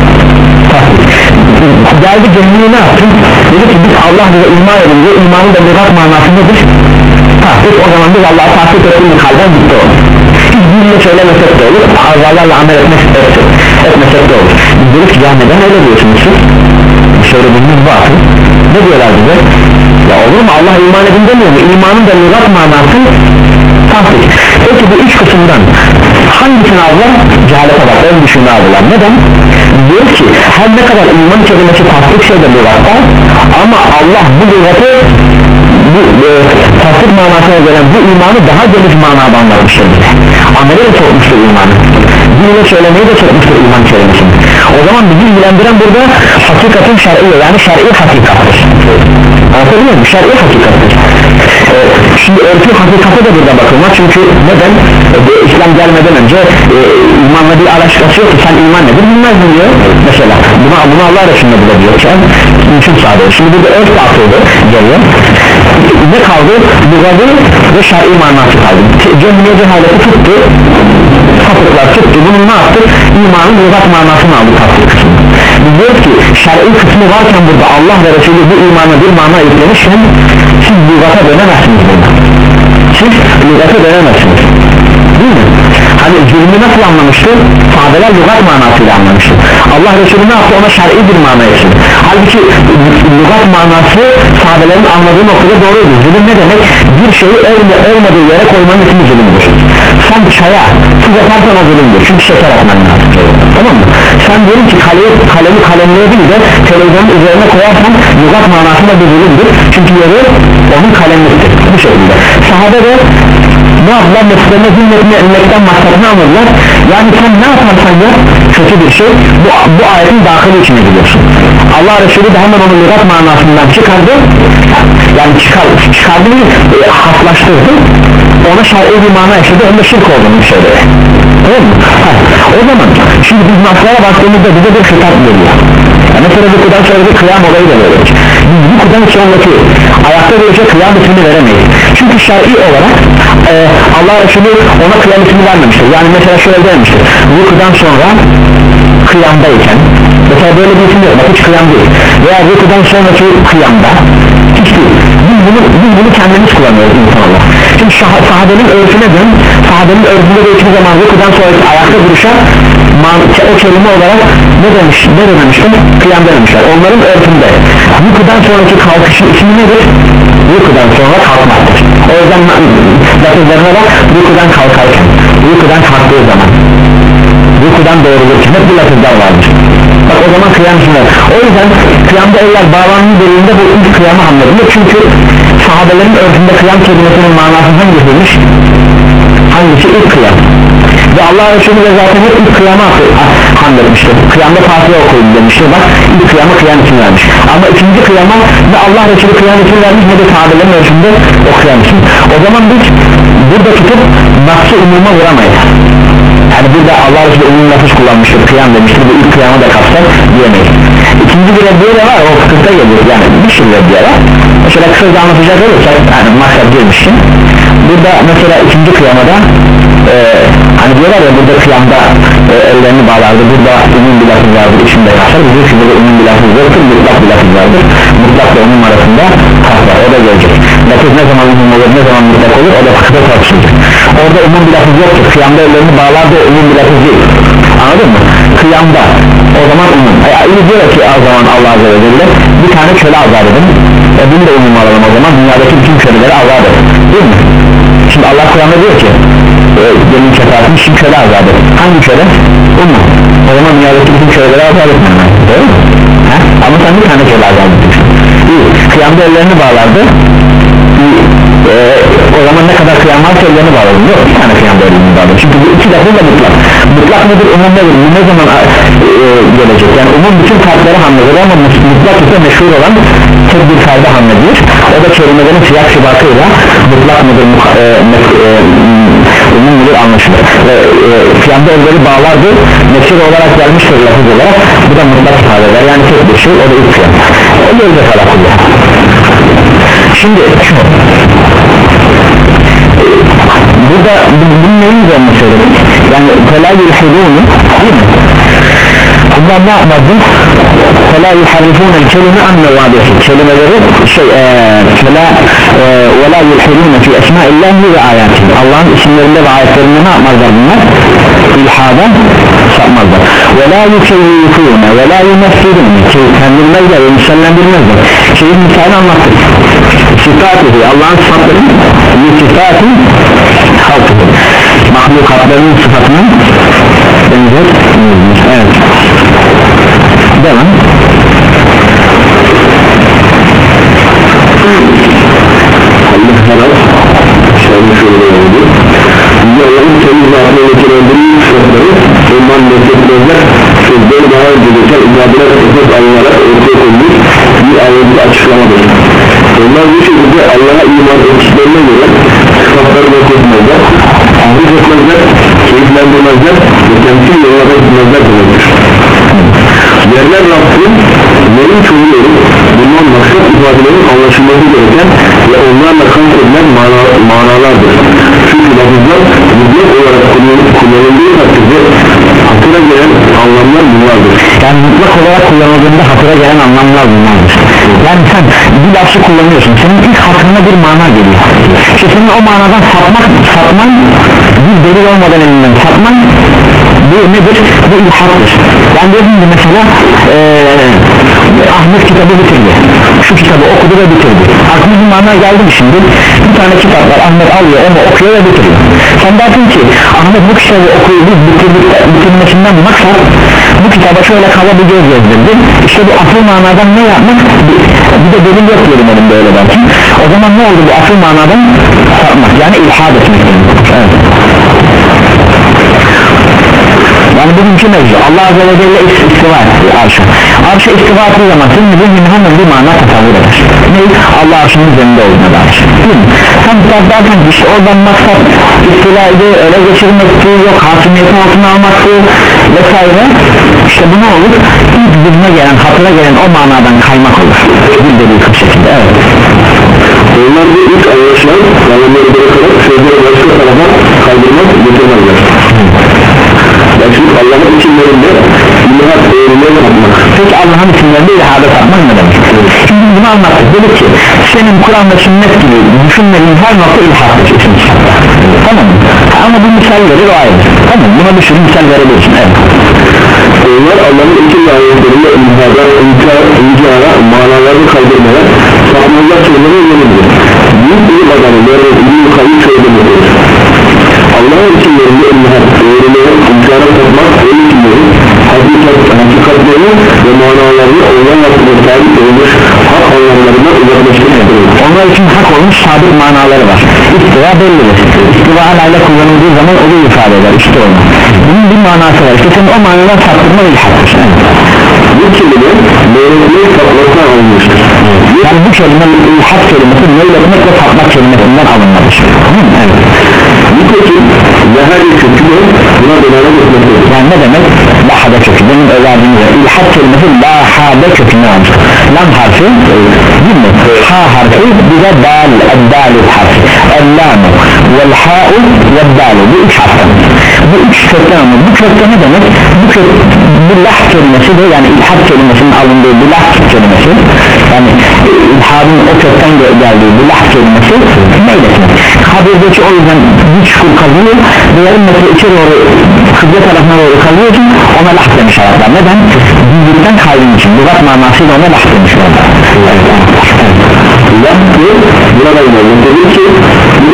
geldi gönlünü ne yaptın? Dedi ki biz Allah bize iman edince imanın da lügat manası nedir? Tasdik. O zaman biz Allah'a tasdik ettiğimiz kalben gitti olur. Biz dille söylemesek de olur, azalarla amel etmek etsek, etmesek de olur. Biz diyoruz ki ya neden öyle diyorsunuz siz? Söylediğimiz bu akıl. Ne diyorlar bize? Ya olur mu? Allah iman edin demiyor mu? İmanın da lügat manası tasdik. Peki bu üç kısımdan hangisini aldılar? Cehalete bak, ön düşünme aldılar. Neden? Diyor ki her ne kadar iman kelimesi tasdik şeydir lügatta, ama Allah bu lügatı bu e, tasdik manasına gelen bu imanı daha geniş manada anlatmıştır bize. Amele de sokmuştur imanı, dille söylemeyi de sokmuştur iman kelimesini. O zaman bizi ilgilendiren burada hakikatin şer'i, yani şer'i hakikattir. Anlatabiliyor muyum? Şer'i hakikattir. Ee, şimdi örtü hakikate de burada bakılmaz, çünkü neden? Ee, İslam gelmeden önce e, imanla bir alakası yok ki, sen iman nedir bilmezdin diyor mesela. Buna, buna Allah Resulü'ne bile diyor ki mümkün sağlıyor. Şimdi burada örtü atıldı geliyor. Ne kaldı? Lugavi ve şer'i manası kaldı. Cemile cehaleti tuttu, sapıklar tuttu, bunu ne yaptı? İmanın lugat manasını aldı tasdik kısmı. Diyor ki şer'i kısmı varken burada Allah ve Resulü bu imana bir mana yüklemişken siz lügata dönemezsiniz burada. Siz lügata dönemezsiniz, değil mi? Hani zulmü nasıl anlamıştı? Sahabeler lügat manasıyla anlamıştı. Allah Resulü ne yaptı? Ona şer'i bir mana ekledi. Halbuki lügat manası sahabelerin anladığı noktada doğruydu. Zulüm ne demek? Bir şeyi ölme, ölmediği yere koymanın ismi zulümdür. Sen çaya su yaparsan o zulümdür, çünkü şeker atman lazım. Tamam mı? Sen diyelim ki kalemi, kalemi kalemliğe değil de televizyonun üzerine koyarsan lügat manasında bir zulümdür, çünkü yeri onun kalemliktir. Bu şekilde sahabe de ne yaptılar? Mesleğine zulmetmekten maksatını anladılar. Yani sen ne yaparsan ya kötü bir şey, bu, bu ayetin dahili içine gidiyorsun. Allah Resulü de hemen onu lügat manasından çıkardı, yani çıkar, çıkardı ve e, haslaştırdı, ona şer'i bir mana eşledi, onda şirk olduğunu söyledi. Tamam mı? Ha, o zaman şimdi biz naslara baktığımızda bize bir hitap geliyor. Yani mesela bu kudan sonra bir kıyam olayı da böyle. Biz bu kudan sonraki ayakta duracak kıyam ismini veremeyiz. Çünkü şer'i olarak e, Allah Resulü ona kıyam ismini vermemiştir. Yani mesela şöyle demiştir, bu kudan sonra kıyamdayken, mesela böyle bir isim yok, bak hiç kıyam değil, veya bu kudan sonraki kıyamda hiç değil. Biz bunu, biz bunu kendimiz kullanıyoruz inşallah. Şimdi sahabenin örfüne dön, sahabenin örfünde de hiçbir zaman rükudan sonraki ayakta duruşa o kelime olarak ne demiş, ne demiştim? Kıyam demişler. Onların örfünde rükudan sonraki kalkışın ismi nedir? Rükudan sonra kalkmaktır. O yüzden lafızlarına bak, rükudan kalkarken, rükudan kalktığı zaman, rükudan doğrulurken hep bu lafızlar vardır. Bak o zaman kıyam ismi. O yüzden kıyamda eller bağlandığı bölümünde bu ilk kıyamı anladığında, çünkü sahabelerin örfünde kıyam kelimesinin manası hangisiymiş? Hangisi? İlk kıyam. Ve Allah Resulü de zaten hep ilk kıyamı hamletmiştir. Kıyamda Fatiha okuyun demiştir. Bak ilk kıyamı kıyam için vermiş. Ama ikinci kıyama ne Allah Resulü kıyam için vermiş, ne de sahabelerin örfünde o kıyam için. O zaman biz burada tutup nasıl umuma vuramayız. Yani burada Allah Resulü umum lafız kullanmıştır, kıyam demiştir, bu ilk kıyamı da kapsar diyemeyiz. İkinci bir reddiye de var, o fıkıhta geliyor, yani bir sürü reddiye var. Mesela kısaca anlatacak olursak, yani maksat girmişsin. Burada mesela ikinci kıyamada e, hani diyorlar ya, burada kıyamda e, ellerini bağlardı, burada umum bir lafız vardır, içinde kapsar. Bizim için burada umum bir lafız yoktur, mutlak bir lafız vardır. Mutlakla umum arasında kapsar, o da gelecek. Lafız ne zaman umum olur, ne zaman mutlak olur, o da fıkıhta tartışılır. Orada umum bir lafız yoktur, kıyamda ellerini bağlardı, umum bir lafız değil. Anladın mı? Kıyamda o zaman umum. E, iyi diyor ki o zaman Allah Azze ve Celle bir tane köle azat edin, e, bunu da umum alalım o zaman, dünyadaki bütün köleleri azat edin. değil mi? Şimdi Allah Kur'an'da diyor ki benim şefaatim şimdi köle azat et. Hangi köle? Umma. O zaman dünyadaki bütün köleleri azat etmem. Doğru mu? Ha? Ama sen bir tane köle azat ediyorsun. İyi. Kıyamda ellerini bağlardı. Ee, o zaman ne kadar kıyam varsa ellerini bağladı. Yok, bir tane kıyamda ellerini bağladı. Çünkü bu iki lafı da mutlak. Mutlak nedir? Umum nedir? Bu ne zaman e, gelecek? Yani umum bütün farkları hamledilir ama mutlak ise meşhur olan tek bir farkı hamledilir. O da kelimelerin siyak şibatıyla mutlak mıdır, e, e, umum mudur anlaşılır. Ve e, kıyamda elleri bağlardı. Meşhur olarak gelmiştir lafız olarak. Bu da mutlak ifade eder. Yani tek bir şey. O da ilk kıyam. O gelecek alakalı. Şimdi burada bunun neyin üzerine söyledik? Yani فَلَا يُلْحِدُونَ değil mi? Bunlar ne yapmadı? فَلَا يُحَرِّفُونَ الْكَلِمَ عَنْ مَوَادِهِ kelimeleri şey فَلَا وَلَا يُلْحِدُونَ فِي أَسْمَاءِ اللّٰهِ وَآيَاتِهِ Allah'ın isimlerinde ve ayetlerinde ne yapmazlar bunlar? İlhada sapmazlar. وَلَا يُكَيِّفُونَ وَلَا يُمَثِّلُونَ keyiflendirmezler ve misallendirmezler. Şeyin misalini anlattık. Sıfatı Allah'ın sıfatları sıfatı halkıdır. Mahlukatların sıfatının benzer. Evet. Devam. Allah herhalde şöyle şöyle oldu. Allah'ın kendi zatına lekelendirilmiş sıfatları ondan lekelendirilmek sözleri daha önce geçen ibadına esas alınarak ortaya konmuş bir ayrıntı açıklamadır. Onlar bu şekilde Allah'a iman ettiklerine göre sıfatları da etmezler, ahir etmezler, keyiflendirmezler ve temsil yoluna etmezler demektir. Yerler Rabbim, yerin çoğuları bundan maksat ifadelerin anlaşılması gereken ve onlarla kastedilen mana, manalardır. Çünkü lafızlar mutlak olarak kullanıldığı takdirde hatıra gelen anlamlar bunlardır. Yani mutlak olarak kullanıldığında hatıra gelen anlamlar bunlardır. Yani sen bir lafı kullanıyorsun, senin ilk hatırına bir mana geliyor. İşte senin o manadan sapmak, sapman bir delil olmadan elinden sapman bu nedir? Bu ilhattır. Yani diyorsun ki mesela ee, Ahmet kitabı bitirdi, şu kitabı okudu ve bitirdi. Aklına bir mana geldi mi şimdi? Bir tane kitap var, Ahmet alıyor onu okuyor ve bitiriyor. Sen dersin ki Ahmet bu kitabı okuyup bitirdik, bitirmesinden maksat bu kitaba şöyle kaba bir göz gezdirdi. İşte bu asıl manadan ne yapmak? Bir, bir de delil yok diyelim elimde öyle belki. O zaman ne oldu bu asıl manadan? Sapmak, yani ilhad etmek. Evet. Yani bugünkü mevzu Allah Azze ve Celle istiva etti arşa. Arşa istiva ettiği zaman senin zihnin hemen bir mana tasavvur eder. Ne? Allah arşının üzerinde olduğuna dair. Sen derken işte oradan maksat istilaydı, ele geçirmekti, yok hakimiyetin altına almaktı vesaire. İşte bu ne olur? İlk zihne gelen, hatıra gelen o manadan kaymak olur. Bir de bir şekilde. Evet. Onlar bu ilk anlaşılan yalanları bırakarak sözleri başka tarafa kaydırmak getirmezler. Yani çünkü Allah'ın isimlerinde ilhat değerine yapmak. Peki Allah'ın isimlerinde ilhada sapmak ne demek? Şimdi bunu anlattık. Dedi ki senin Kur'an'da sünnet gibi düşünmediğin her nokta ilhattır. Tamam mı? Ama bu misal verir o ayrı. Tamam, buna bir sürü misal verebilirsin. Evet. Onlar Allah'ın isim ve ayetlerinde ilhada, inkar, inkara, manalarını kaydırmaya sapmazlar söylemeye yönelir. Büyük bir adamı böyle bir kayıp söylemektir. Allah'ın isimlerinde ilhat, değerine, inkara sapmak, öyle isimleri, hakikat, hakikatlerini ve manalarını onlar hakkında sabit olmuş hak anlamlarından uzaklaştırmaktadır. Onlar için hak olmuş sabit manaları var. İstiva bellidir. İstiva alayla kullanıldığı zaman onu ifade eder. İşte onu. Bunun bir manası var. İşte senin o manadan saptırma ilhattır. Bu kelime meyletmek sapmakla alınmıştır. Yani bu kelime ilhat kelimesi meyletmek ve sapmak kelimesinden alınmadır. Evet. Nitekim lahade kökü de buna dönerek etmektedir. Yani ne demek? Lahade kökü. Benim özelliğimde ilhat kelimesi lahade köküne almış. Lam harfi değil mi? Ha harfi bize dal, eddal harfi. Ellamu vel ha'u vel dalu. Bu üç harften. Bu üç kökten ama bu kökte ne demek? Bu kök, bu lah kelimesi de yani ilhat kelimesinin alındığı bu lah kelimesi, yani ilhadın o kökten geldiği bu lah kelimesi meyletmek. Kabirdeki o yüzden bir çukur kazıyor ve yarım metre içe doğru kıble tarafına doğru kazıyor için ona lah demiş Araplar. Neden? Büyükten kaydın için lügat manasıyla ona lah demiş orada. Lah diyor burada inanın dedi ki bu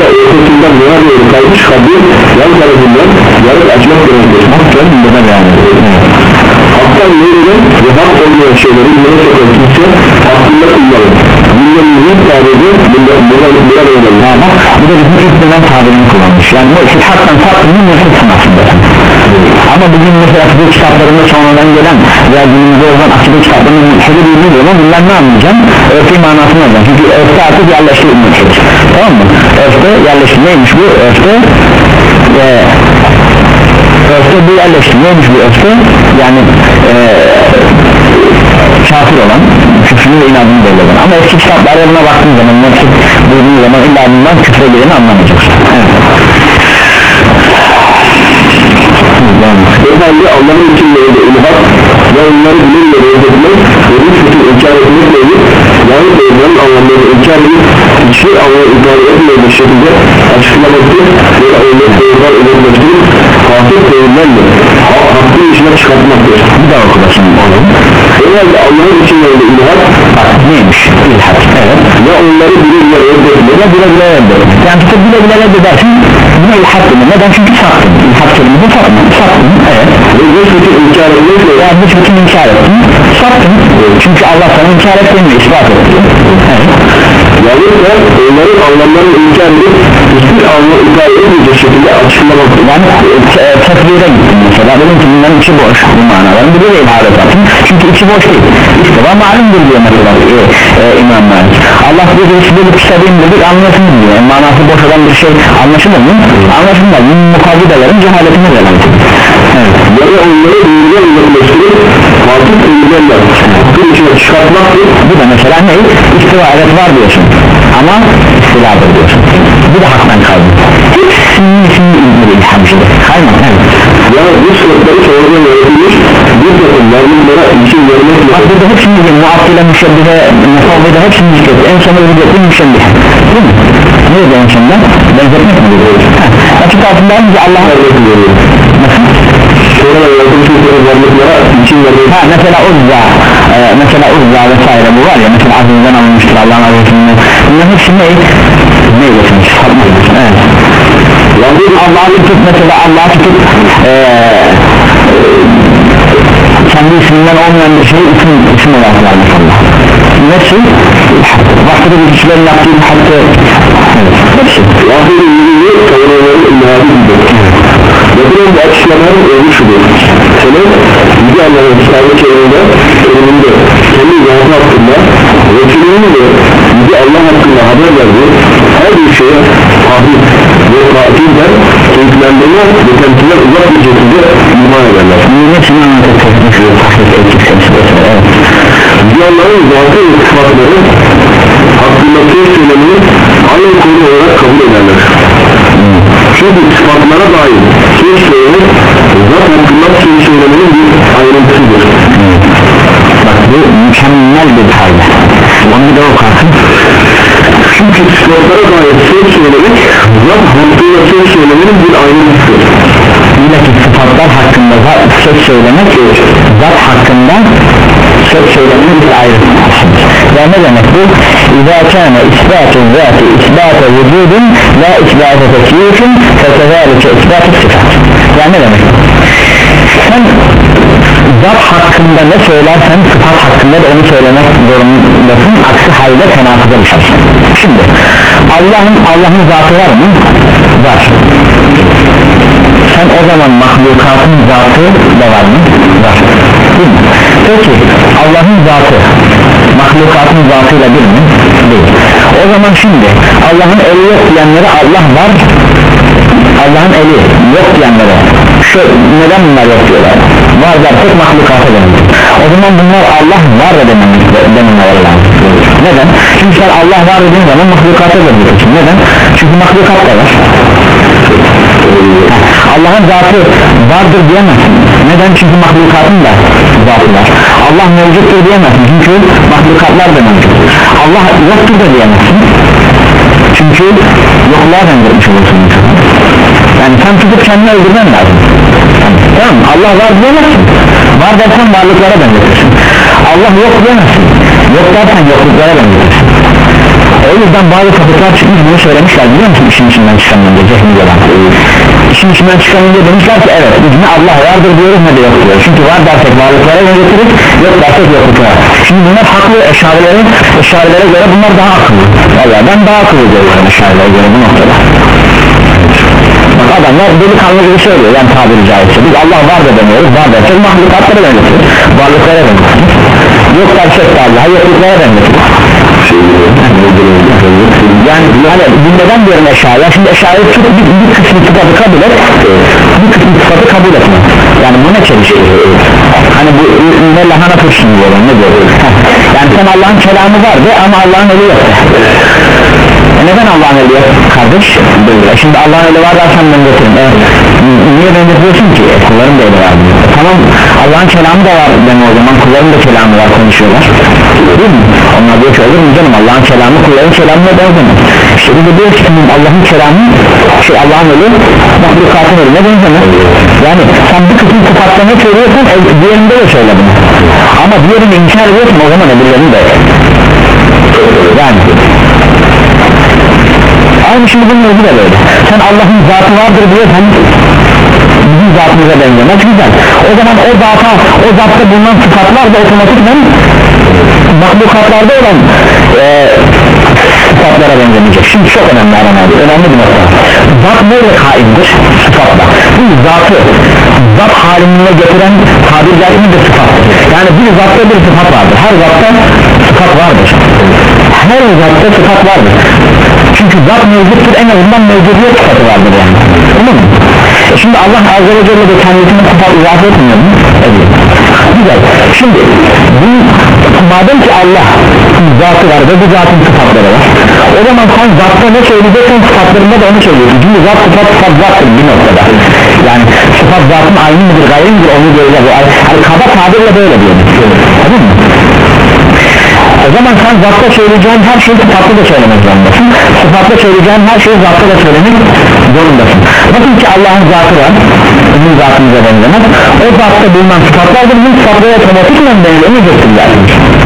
tarafından yana doğru kalmış kabri yan tarafından yarıp açmak gerekir. Hakkın buna yani. Haktan verilen ve hak olmayan şeyleri yine sokan kimse hakkında kullanır. Bundan mühim tarihi bundan bundan önemli. Ha bak bu da bizim ilk dönem tabirini kullanmış. Yani mürşit haktan sattığını mürşitsin aslında. Ama bugün mesela akide kitaplarında sonradan gelen veya günümüzde olan akide kitaplarında mürşidi bilmiyor ama bunlar ne anlayacağım? Örtü manasını alacağım. Çünkü örtü artık yerleştiği mürşit. Tamam mı? Örtü yerleştiği neymiş bu? Örtü e, örtü bu yerleştiği neymiş bu örtü? Yani e, kafir olan, küfrünü ve inadını belirlen. Ama eski kitaplara buna baktığın zaman mürşit bulduğun zaman illa bundan küfre geleni anlamayacaksın. Evet. O halde Allah'ın isimlerinde ilhak ve onları bilinle reddetmek ve bu fikir inkar etmekle edip yani onların anlamlarını inkar edip hiçbir anlamı ifade etmeyecek şekilde açıklamaktır ve onları teyirler edilmektir hafif teyirlerle hakkın içine çıkartmaktır. Bir daha okudasın oğlum. O halde Allah'ın isimlerinde ilhak neymiş? İlhak. Evet. ve onları bilinle reddetmek Ya bile bile reddetmek. Yani tutup bile bile reddedersin buna ilhak denir. Neden? Çünkü sattın. İlhak kelimesi sattın. Sattın. Evet. ve bu fikir inkar etmekle Ya bu fikir inkar ettin. Sattın. Çünkü Allah sana inkar etmiyor, ispat etti. Evet. yalnızca onların anlamlarını inkar edip hiçbir anlamı ifade etmeyecek şekilde açıklamak. Yani e, tefsire gittin mesela. Dedim ki bunların içi boş bu manaların. Bir de ibadet atın. Çünkü içi boş değil. İşte var malumdur diyor mesela e, e, İmam Malik. Allah bir birisi bölüp istediğim dedik anlaşılır diyor. Yani manası boş olan bir şey anlaşılır mı? Anlaşılmaz. Mukavvidelerin cehaletine delalet. Evet. Ya da onları duyurgan uzaklaştırıp fatih duyurganlar hakkın içine çıkartmaktır. Bu da mesela ne? İstiva evet var diyorsun ama istiladır diyorsun. Bu da haktan kaldı. Hepsinin ismini ilgili ilhamcıdır. Hayır evet. Yani bu sıfatları sonradan yaratılmış bir takım varlıklara için vermekle bak burada hepsini ilgili muaddile müşebbihe mefavvede hepsini ilgili en sona ilgili müşebbihe değil mi? Ne dedi en sonunda? Benzetmek mi diyor? Açık altında önce Allah'a vermekle veriyor. nasıl? Sonra yaratılmış varlıklara için vermekle Ha mesela Uzza e, mesela Uzza vesaire bu var ya mesela azizden alınmıştır Allah'ın azizliğini bunların hepsi ne? Ne iletmiş? Evet. yani Allah'ı tutup mesela Allah'ı tutup e, kendi isminden olmayan bir şey isim, isim olarak vermiş Allah. Nasıl? Vakıda bir kişilerin yaptığı hatta hepsi. Vahiri yürüyü kavramların ilahı gibi. Yapılan bu açıklamaların özü şudur. Senin Yüce Allah'ın kitabı çevrinde önünde kendi zatı hakkında Resulünün de Yüce Allah hakkında haber verdiği her bir şeye hafif ve katilden keyiflendirme ve temsiler uzak bir şekilde iman ederler. Bunun hepsini anlatacak. Yüce Allah'ın zatı ve sıfatları hakkında söz söylemini aynı konu olarak kabul ederler. Çünkü sıfatlara dair söz söylemek zat hakkında söz söylemenin bir ayrıntısıdır. Bak bu mükemmel bir halde. Onu bir de okarsın. Çünkü sıfatlara dair söz söylemek zat hakkında söz söylemenin bir ayrıntısıdır. İllaki sıfatlar hakkında söz söylemek zat hakkında söz söylemenin bir ayrıntısıdır. Ya ne demek bu? İzâ kâne isbâtu zâti isbâtu vücudun la isbâtu tekyifin fekezâlike isbâtu sıfat. Ya ne demek? Sen zat hakkında ne söylersen sıfat hakkında da onu söylemek zorundasın, aksi halde tenakıza düşersin. Şimdi Allah'ın Allah'ın zatı var mı? Var. Sen o zaman mahlukatın zatı da var mı? Var. Değil mi? Peki Allah'ın zatı mahlukatın zatıyla bir mi? Değil. O zaman şimdi Allah'ın eli yok diyenlere Allah var, Allah'ın eli yok diyenlere şu neden bunlar yok diyorlar? Var der tek mahlukata denir. O zaman bunlar Allah var da dememeleri lazım. Neden? Çünkü sen Allah var dediğin zaman mahlukata deniyorsun. Neden? Çünkü mahlukat da var. Allah'ın zatı vardır diyemezsin. Neden? Çünkü mahlukatın da zatı var. Allah mevcuttur diyemezsin. Çünkü mahlukatlar da mevcut. Allah yoktur da diyemezsin. Çünkü yokluğa benzetmiş olursun. Yani sen tutup kendini öldürmen lazım. Tamam mı? Allah var diyemezsin. Var dersen varlıklara benzetirsin. Allah yok diyemezsin. Yok dersen yokluklara benzetirsin. yüzden bazı sapıklar çıkmış bunu söylemişler biliyor musun işin içinden çıkanınca cehmiye'den işin içinden çıkanınca demişler ki evet biz ne Allah vardır diyoruz ne de yok diyoruz çünkü var dersek varlıklara götürürüz yok dersek yokluklara şimdi bunlar haklı eşarilere eşarilere göre bunlar daha akıllı valla ben daha akıllı görüyorum eşarilere göre bu noktada bak adamlar delikanlı gibi söylüyor yani tabiri caizse biz Allah var da demiyoruz var dersek mahlukatlara götürürüz varlıklara götürürüz yok dersek de Allah'a yokluklara götürürüz yani, yani bilmeden diyorum eşyaya şimdi eşyayı tut bir, bir kısmı sıfatı kabul et bir kısmı sıfatı kabul etme yani bu ne çelişki hani bu ne lahana turşun diyorlar ne diyor yani sen Allah'ın kelamı vardı ama Allah'ın eli yok e neden Allah'ın eli yok kardeş e şimdi Allah'ın eli var dersen ben götürüm e, niye benzetiyorsun ki e, kulların da eli var diyor e, tamam Allah'ın kelamı da var deme o zaman kulların da kelamı var konuşuyorlar değil mi onlar diyor ki olur mu canım Allah'ın kelamı kulların kelamına benzemez işte biz de diyoruz ki Allah'ın kelamı şey Allah'ın eli mahlukatın eline benzemez yani sen bir kısım sıfatlarını söylüyorsan e, diğerinde de söyle bunu ama diğerini inkar ediyorsun o zaman öbürlerini de yani aynı şimdi bunun özü de böyle sen Allah'ın zatı vardır diyorsan bizim zatımıza benzemez güzel o zaman o zata o zatta bulunan sıfatlar da otomatikman mahlukatlarda olan e, sıfatlara benzemeyecek şimdi çok önemli aramada önemli bir nokta zat neyle kaimdir sıfatla bu zatı zat haline getiren tabir caizse bir sıfattır yani bir zatta bir sıfat vardır her zatta sıfat vardır her zatta sıfat vardır çünkü zat mevcuttur en azından mevcudiyet sıfatı vardır yani tamam mı? E şimdi Allah Azze ve Celle de kendisine sıfat izafe etmiyor mu? Evet güzel şimdi bu, madem ki Allah zatı var ve bu zatın sıfatları var o zaman sen zatta ne söyleyeceksin sıfatlarında da onu söylüyorsun çünkü zat sıfat sıfat zattır bir noktada yani sıfat zatın aynı mıdır gayri midir onu göreceğiz yani kaba tabirle böyle diyor tamam mı? O zaman sen zatta söyleyeceğin her şeyi sıfatlı da söylemek zorundasın sıfatlı söyleyeceğin her şeyi zatta da söylemek zorundasın bakın ki Allah'ın zatı var bizim zatımıza benzemez o zatta bulunan sıfatlardır bizim sıfatlara otomatikman benzemeyecektir zaten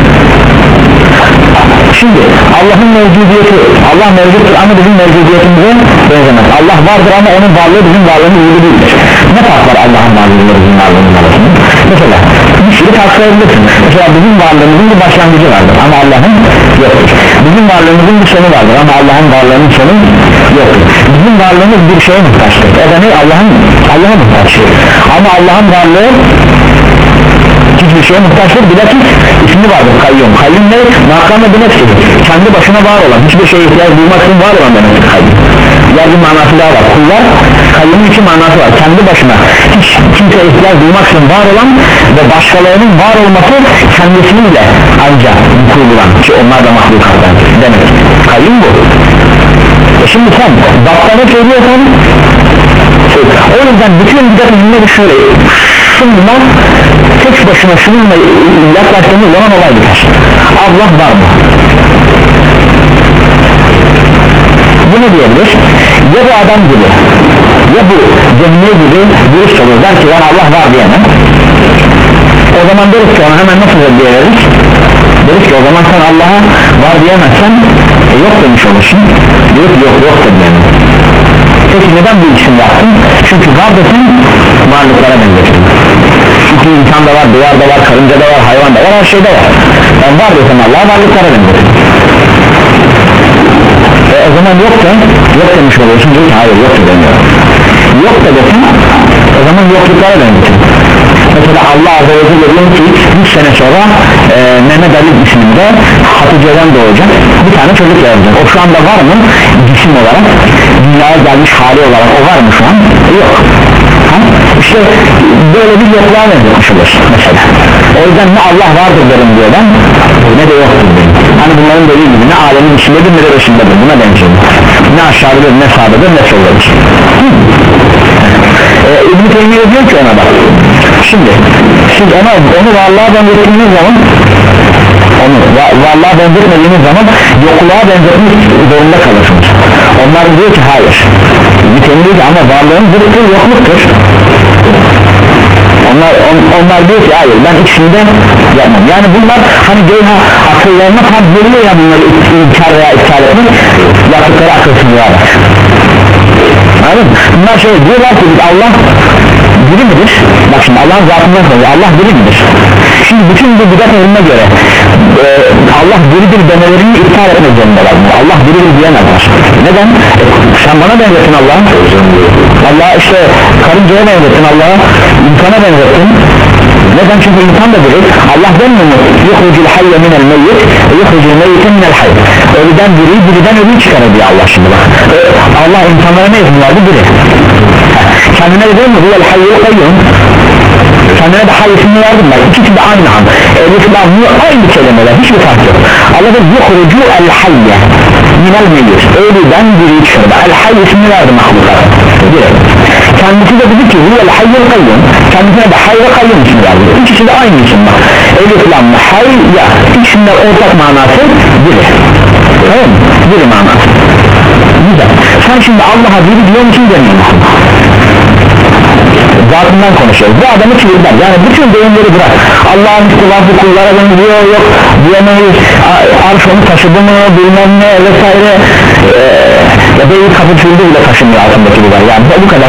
şimdi Allah'ın mevcudiyeti Allah mevcuttur ama bizim mevcudiyetimize benzemez Allah vardır ama onun varlığı bizim varlığımız gibi değildir ne fark var Allah'ın varlığıyla bizim varlığımız arasında mesela bir sürü tartışabilirsin mesela bizim varlığımızın bir başlangıcı vardır ama Allah'ın yoktur bizim varlığımızın bir sonu vardır ama Allah'ın varlığının sonu yoktur bizim varlığımız bir şeye muhtaçtır o da ne Allah'ın Allah'a muhtaçtır ama Allah'ın varlığı hiçbir şeye muhtaçtır bilakis ismi vardır kayyum kayyum ne? Makamı bir nefsidir kendi başına var olan hiçbir şeye ihtiyaç duymaksın var olan demektir kayyum diğer bir manası daha var kullar kayyumun iki manası var kendi başına hiç kimseye ihtiyaç duymaksın var olan ve başkalarının var olması kendisiyle ancak kurduran ki onlar da mahlukatlar demek kayyum bu e şimdi sen zattana söylüyorsan o yüzden bütün dikkatini şöyle şundan tek başına şununla yaklaştığımız zaman olay biter Allah var mı? Bu ne diyebilir? Ya bu adam gibi ya bu cemile gibi dürüst olur der ki ben Allah var diyemem o zaman deriz ki ona hemen nasıl diyeriz? Deriz ki o zaman sen Allah'a var diyemezsen e, yok demiş olursun yok yok yok da diyemem peki neden bu isim yaptın? Çünkü var desin varlıklara benzetin çünkü insanda var, duvarda var, karıncada var, hayvanda var, her şeyde var ben var desem Allah'a varlıklara benzetin e, o zaman yok da yok demiş oluyorsun diyor ki hayır yok da demiyor yok da desin o zaman yokluklara benzetin mesela Allah Azze ve Celle diyor ki yüz sene sonra e, Mehmet Ali isminde Hatice'den doğacak bir tane çocuk yazacak o şu anda var mı cisim olarak dünyaya gelmiş hali olarak o var mı şu an yok ha? İşte böyle bir yokluğa benzetmiş olur mesela o yüzden ne Allah vardır derim diyor ben ne de yoktur derim hani bunların dediği gibi ne alemin içindedir ne de dışındadır buna benziyor ne aşağıdadır ne sağdadır ne soldadır e, İbn-i Teymiye diyor ki ona bak şimdi siz ona onu varlığa benzettiğiniz zaman onu varlığa benzetmediğiniz zaman yokluğa benzetmek zorunda kalırsınız onlar diyor ki hayır bir diyor ki ama varlığın zıttı yokluktur onlar on, onlar diyor ki hayır ben ikisinde yapmam. Yani bunlar hani geyha akıllarına tam geliyor ya, bunları inkar veya iptal etmek yaptıkları akılsızlığa bak. Anladın mı? Bunlar şöyle diyorlar ki Allah biri midir? Bak şimdi Allah'ın zatından sonra Allah biri midir? Şimdi bütün bu bidat eline göre e, Allah biridir demelerini iptal etmek zorundalar. Allah biridir diyemezler. Neden? E, sen bana benzettin Allah'a, Allah işte karıncaya benzettin, Allah'a insana benzettin. Neden? Çünkü insan da biri. Allah demiyor mu? Yuhrucul hayye minel meyyit ve yuhrucul meyyite minel hayy. Ölüden biri, biriden ölüyü çıkarır diyor Allah şimdi bak. E, Allah insanlara ne izin verdi? Biri. Kendine de değil mi? Huvel hayyul kayyum. Kendine de hay ismini verdim ben. İkisi de aynı an. Elif lamlı aynı kelimeler. Hiçbir fark yok. Allah da yuhrucu el hayye minel meyyit. Ölüden biri çıkarır. El hayy ismini verdi mahluklara. Kendisi de dedi ki huvel hayyul kayyum. Kendisine de hay ve kayyum ismini verdi. İkisi de aynı isim bak. Elif lamlı hay ya. İkisinde ortak manası biri. Tamam mı? Biri manası. Güzel. Sen şimdi Allah'a biri diyor musun demiyor musun? Zatından konuşuyoruz. Bu adamı çivilder. Yani bütün deyimleri bırak. Allah'ın istilafı kullara benziyor, yok diyemeyiz, arş onu taşıdı mı bilmem ne vesaire, ee, ya da ilk kapı çivildi bile taşımıyor altındaki bu var. Yani bu kadar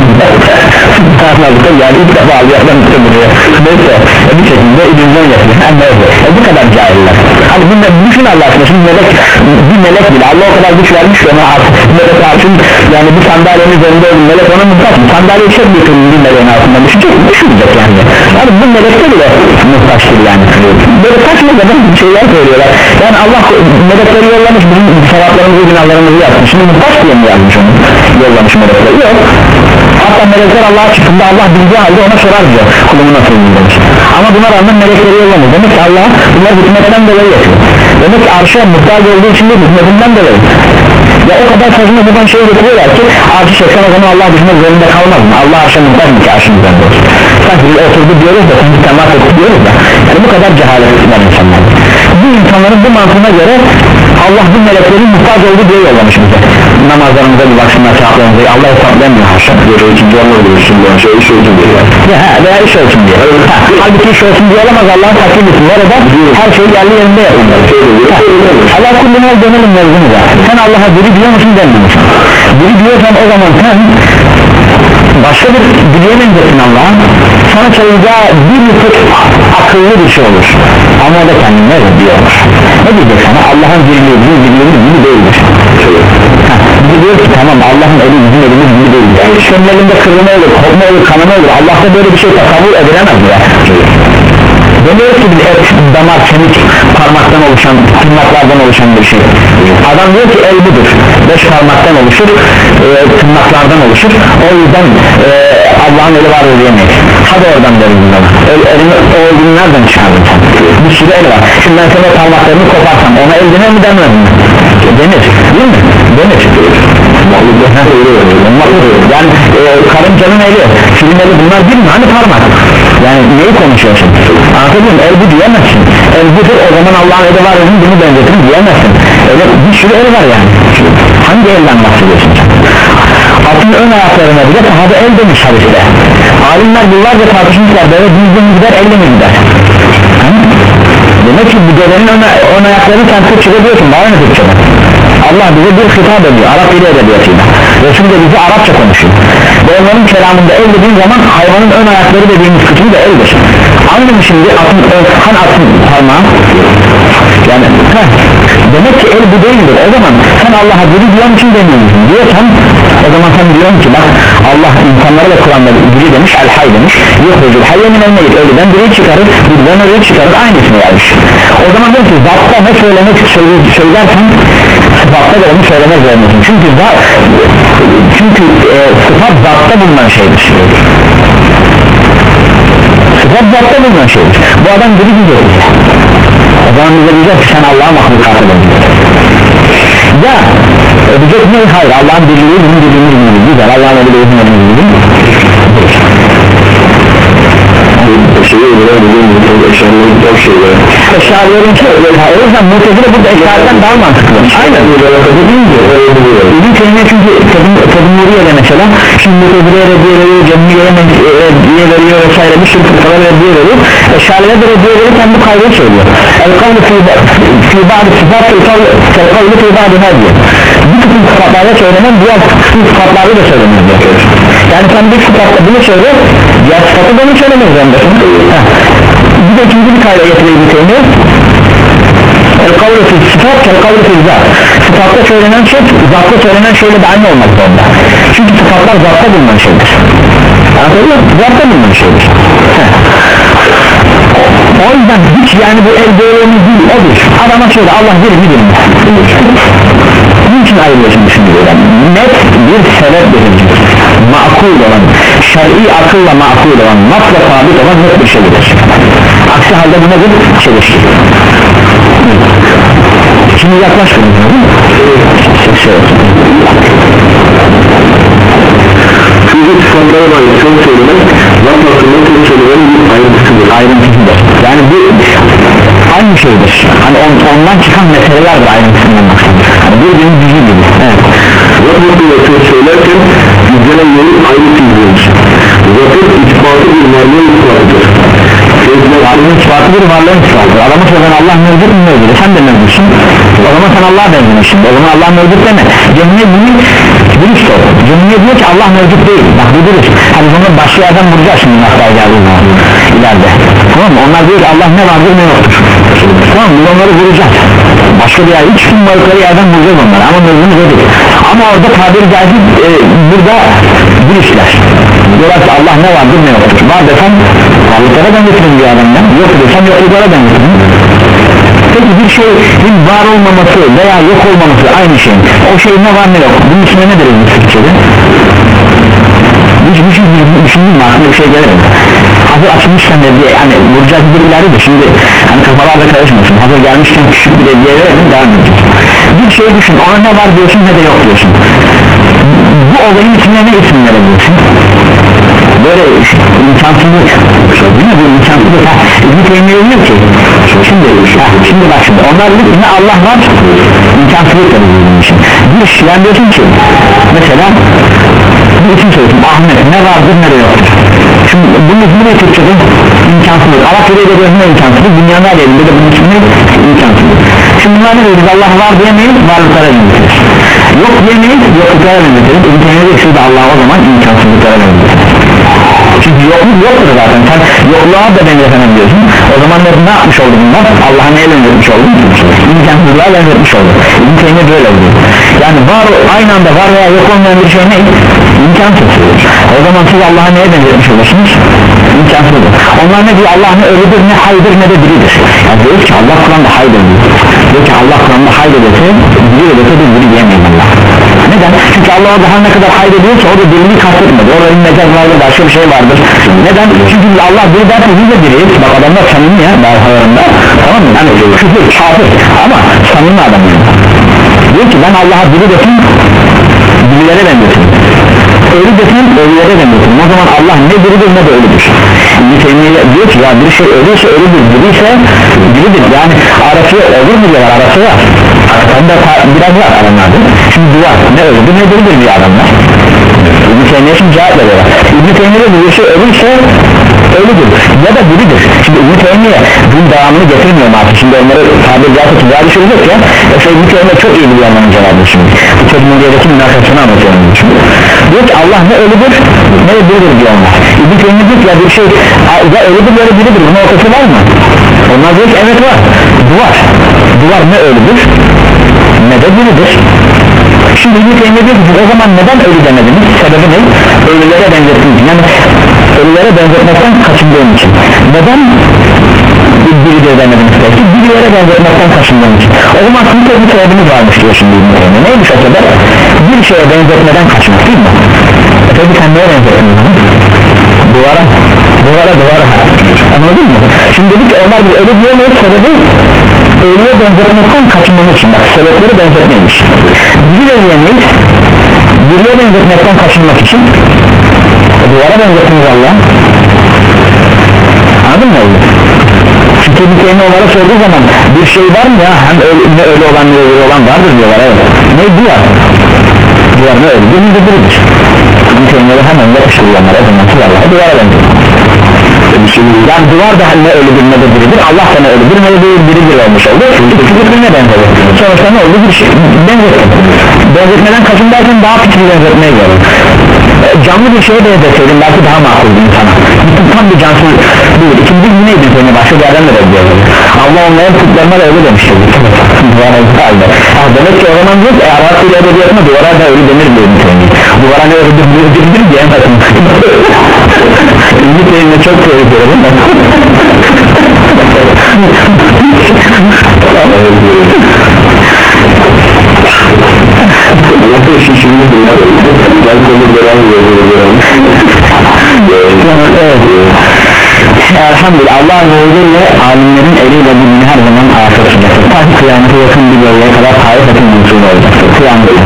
yani ilk defa Allah'tan istemiyor. Neyse bir şekilde ilimden yapıyor. Yani e, bu kadar cahiller. Hani bu düşün Allah aşkına. Şimdi melek, bir melek bile Allah o kadar güç vermiş ki ona artık melek artık yani bir sandalyenin üzerinde olun melek ona muhtaç mı? Sandalye çok büyük bir meleğin altında düşünecek, düşünecek yani. Yani bu melekte bile muhtaçtır yani. Böyle saçma kadar bir şeyler söylüyorlar. Yani Allah melekleri yollamış, bizim sevaplarımızı, günahlarımızı yapmış. Şimdi muhtaç diye mi yazmış onu? Yollamış melekleri. Yok. Hatta melekler Allah'a çıktığında Allah bildiği halde ona sorar diyor. Kulumu nasıl bildirmiş. Ama buna rağmen melekleri yollamış. Demek ki Allah bunlar hükmetten dolayı yapıyor. Demek ki arşa muhtaç olduğu için de hükmetinden dolayı. Ya o kadar saçma buradan şey getiriyorlar ki arşı çeksen o zaman Allah düşünmek zorunda kalmaz mı? Allah arşa muhtaç mı ki arşın üzerinde olsun? Sanki biz oturdu diyoruz da sanki temas etti diyoruz da yani bu kadar cehalet var insanlar. Bu insanların bu mantığına göre Allah bu meleklerin muhtaç olduğu diye yollamış bize. Namazlarımıza bir baksınlar, çağırlarımıza Allah hesaplamıyor haşa. Böyle ikinci anlar olursun bu şey iş olsun diye. Ya veya iş olsun diye. Ha, halbuki iş olsun diye olamaz, Allah'ın takdir etsin. Orada her şey yerli yerinde yapılır. Allah kulluğuna dönelim mevzumuza. Sen Allah'a biri diyor musun demiyor musun? Biri diyorsan o zaman sen başka bir biriye benzettin Allah'a, sana söyleyeceği bir tek akıllı bir şey olur ama o da kendine diyormuş. Ne diyecek sana? Allah'ın birliği bizim birliğimiz gibi değildir. Bizi diyor ki tamam Allah'ın eli bizim elimiz gibi değildir. Yani senin elinde kırılma olur, kopma olur, kanama olur. Allah'ta böyle bir şey tasavvur edilemez ya. Demiyor ki bir et, damar, kemik, parmaktan oluşan, tırnaklardan oluşan bir şey. Adam diyor ki el budur, beş parmaktan oluşur, e, tırnaklardan oluşur. O yüzden e, Allah'ın eli var diyemeyiz. Hadi oradan deriz buna. El, elini, o elini nereden çıkardın sen? Bir sürü el var. Şimdi ben sana parmaklarını koparsam ona el denir mi denmez mi? Denir, değil mi? Denir. Yani e, karıncanın eli, filin eli bunlar değil mi? Hani parmak? Yani neyi konuşuyorsun? Anladın mı? El bu diyemezsin. El budur, o zaman Allah'ın eli var dedim, bunu benzetin diyemezsin. Öyle bir sürü el var yani. Hangi elden bahsediyorsun sen? Atın ön ayaklarına bile sahabe el demiş hadiste. Alimler yıllarca tartışmışlar, böyle düzgün gider, elle mi gider? Ha? Demek ki bu devenin ön, ön ayaklarını sen Türkçe'de diyorsun, bana ne Türkçe'de? Allah bize bir hitap ediyor, Arap dili edebiyatıyla. Resul de bize Arapça konuşuyor. Ve onların kelamında el dediğin zaman hayvanın ön ayakları dediğimiz kısmı da eldir. Anladın mı şimdi atın, hani atın parmağı? Yani heh, demek ki el bu değildir. O zaman sen Allah'a biri diyor musun demiyor musun? Diyorsan o zaman sen diyorsun ki bak Allah insanlara da Kur'an'da biri demiş, el hay demiş. Yok hocam hayye minel meyyit, ölüden biri çıkarır, birden öyle çıkarır, aynısını vermiş. O zaman diyorsun ki zatta ne söylemek söylersen sıfatta da onu söylemek zorundasın. Çünkü zat, çünkü e, sıfat zatta bulunan şeydir. Sıfat zatta bulunan şeydir. Bu adam biri gidiyor. O zaman bize diyecek ki sen Allah'a mahlukatı dönüyorsun. Ya ödeyecek mi? Hayır, Allah'ın birliği bizim birliğimiz gibi güzel. Allah'ın öyle bizim birliğimiz gibi şeyi öyle dediğim gibi eşarların çok şeyler eşarların çok o yüzden mutezile burada eşardan daha mantıklı. Aynen dediğim gibi İbn Teymiye çünkü Tedmuriye'de mesela şimdi mutezileye reddiyeleri cenneye reddiye veriyor vesaire bir sürü fırkalar reddiye veriyor. Eşariler de reddiye verirken bu kaydı söylüyor. El kavlu fi ba'di sıfat el kavlu fi ba'di hadiye. Bir kısım sıfatlarda söylenen diğer kısım sıfatlarda da söylenir diyor. Yani sen bir sıfatla bunu söyle, diğer sıfatı da bunu söylemek zorundasın. Bir de ikinci bir kayda getireyim seni. El kavlu fi sıfat el kavlu fi zat. Sıfatta söylenen şey zatta söylenen şeyle de aynı olmak zorunda. Çünkü sıfatlar zatta bulunan şeydir. Anladın mı? Zatta bulunan şeydir. O yüzden hiç yani bu el doğruluğumuz değil odur. Adama söyle Allah bilir mi bilir. Bunun için ayrılıyorsun düşünüyorum. Net bir sebep verici. Makul olan, şer'i akılla makul olan, nasla sabit olan net bir şeydir. Aksi halde bu nedir? Çelişki. Şimdi yaklaşmayın. Çünkü sıfatlara dair çok söylemek laf hakkında çok söylemenin bir ayrıntısıdır. Ayrıntısıdır. Yani bu aynı şeydir. Hani on, ondan çıkan meselelerdir ayrıntısından baksanız. Hani birbirini düzgün gibi. Evet. Laf hakkında çok söylerken yüzlenen yerin ayrı çizgilir. Zaten ispatı bir varlığın ispatıdır. Varlığın ispatı bir varlığın ispatıdır. Adamı söylen Allah mevcut mu mevcut? Sen de mevcutsun. O zaman sen Allah'a benzemişsin. O zaman Allah mevcut deme. Cemile bunu dürüst ol. Cemile diyor ki Allah mevcut değil. Bak bu dürüst. Hani bunu başka yerden vuracağız şimdi nasıl geldiği zaman ileride. Tamam mı? Onlar diyor ki Allah ne vardır ne yoktur. Tamam mı? Biz onları vuracağız. Başka bir yer hiç kim varlıkları yerden vuracağız onları. Ama mevzumuz o değil. Ama orada tabiri caizse e, burada dürüstler. Diyorlar ki Allah ne vardır ne yoktur. Var desem varlıklara ben getirin bir adamdan. Yok desem yoklulara ben getirin. Peki bir şeyin var olmaması veya yok olmaması aynı şey. O şey ne var ne yok. Bunun içine ne deriz Türkçe'de? Hiç düşündüm mü aklına bir şey gelir mi? Hazır açılmışken de diye yani vuracağız bir ileri de şimdi hani kafalarda karışmasın. Hazır gelmişken küçük bir de diye verelim devam edeceğiz. Bir şey düşün ona ne var diyorsun ne de yok diyorsun. Bu olayın içine ne isim verebilirsin? Böyle imkansızlık değil mi bu imkansızlık ha İbn-i Teymiye diyor ki şimdi, ha, şimdi bak şimdi onlar diyor ki ne Allah var imkansızlık da bizim için bir şey yani diyorsun ki mesela bir isim söylüyorsun Ahmet ne vardır ne de yoktur şimdi bunun ismi ne Türkçe'de imkansızlık Arapça'da da ne imkansızlık dünyanın her yerinde de bunun ismi imkansızlık şimdi bunlar ne diyor biz Allah var diyemeyiz varlıklara benzeteriz yok diyemeyiz yokluklara benzeteriz İbn-i Teymiye diyor ki Allah o zaman imkansızlıklara benzeteriz çünkü yokluk yoktur zaten sen yokluğa da benzetemebiliyorsun o zaman ne, ne yapmış oldu bunlar Allah'a neye benzetmiş oldu imkansızlığa benzetmiş oldu İbn-i Teymiye böyle oluyor yani var aynı anda var veya yok olmayan bir şey ne imkansız o zaman siz Allah'a neye benzetmiş olursunuz imkansızdır onlar ne diyor Allah ne ölüdür ne haydır ne de biridir yani diyor ki Allah Kur'an'da haydır diyor ki Allah Kur'an'da haydır dese biri de dese de biri diyemeyiz Allah neden? Çünkü Allah orada her ne kadar hayır ediyorsa orada birliği kastetmedi orada bir mecaz vardır başka bir şey vardır neden? Çünkü Allah bir derse biz de biriyiz bak adamlar samimi ya daha hayırında tamam mı? Yani küfür, kafir ama samimi adam yani diyor ki ben Allah'a biri desin birilere benzetin ölü desin ölülere benzetin o zaman Allah ne biridir ne de ölüdür İbn-i Teymiye diyor ki ya bir şey ölüyse ölüdür biriyse biridir yani arası olur mu diyorlar arası var arasında biraz var adamlardır şimdi duvar ne ölüdür ne biridir bir adamlar İbn-i Teymiye şimdi cevap veriyorlar İbn-i Teymiye bir şey ölüyse ölüdür ya da biridir şimdi İbn-i Teymiye bunun devamını getirmiyor artık şimdi onları tabir caizse tuzağa düşürecek ya yoksa İbn-i Teymiye çok iyi biliyor onların cevabını şimdi bu teknolojideki münakaşasını anlatıyorum şimdi diyor ki Allah ne ölüdür ne de biridir diyor onlar İbn-i Teymiye diyor ki ya bir şey ya ölüdür ya da biridir bunun ortası var mı onlar diyor ki evet var duvar duvar ne ölüdür ne de biridir şimdi İbn-i Teymiye diyor ki o zaman neden ölü demediniz sebebi ne ölülere benzettiniz yani ölülere benzetmekten kaçındığım için neden biridir demediniz peki birilere benzetmekten kaçındığım için o zaman sizin bir sebebiniz varmış diyor şimdi İbn-i Teymiye neymiş o sebep bir şeye benzetmeden kaçmak değil mi e peki sen neye benzettin duvara duvara duvara anladın mı şimdi dedik ki onlar bir ölü diyemeyiz sebebi ölüye benzetmekten kaçınmak için bak sebepleri benzetmeymiş biri de diyemeyiz biriye benzetmekten kaçınmak için duvara benzettiniz Allah anladın mı öyle çünkü bir kelime olarak sorduğu zaman bir şey var mı ya hem öyle, ne öyle olan ne öyle olan vardır diyorlar evet ne duvar duvar ne öyle bir de biridir İbn-i hemen yapıştırıyorlar o zaman silahlar duvara benziyor. Yani duvar da ne ölüdür ne de biridir, Allah da ne ölüdür ne de biridir olmuş oldu. İkisi ne benziyor? Sonuçta ne oldu? Bir şey benzetme. Benzetmeden kasım derken daha küçük bir benzetmeye göre. Canlı bir şeye benzetseydin belki daha makul bir insana. Bütün tam bir cansız değil. İkinci bir neydi seni başka bir yerden de benziyor. Allah onların kutlarına da öyle demiştir. Duvara halde. Ah, demek ki o zaman yok. E, Arap ile edebiyatına duvara da ölü denir diyor niteliği. Duvara ne ölüdür ölüdür diyemezsin. Niteliğine çok tehlikeli değil mi? Nasıl şişimiz bunlar? Ben konu veren veriyorum. Evet. Elhamdülillah Allah Azze ve Celle alimlerin eliyle bildiğini her zaman afet edecektir. Ta ki kıyamete yakın bir bölgeye kadar tarif etin mümkün olacaktır. Kıyamete.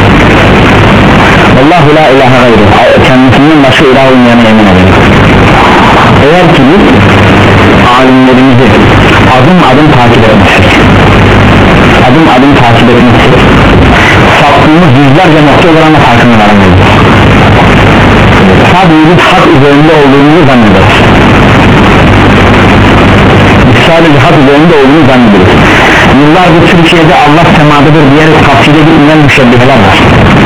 Allahu la ilahe gayru. Kendisinden başka ilah olmayana emin ederim. Eğer ki biz alimlerimizi adım adım takip etmiştik, adım adım takip etmiştik, saptığımız yüzlerce nokta olarak farkına varamayız. Sadece biz hak üzerinde olduğumuzu zannederiz. Biz sadece hak üzerinde olduğunu zannederiz. Yıllarca Türkiye'de Allah semadadır diyerek tafsile gitmeyen müşebbiheler var.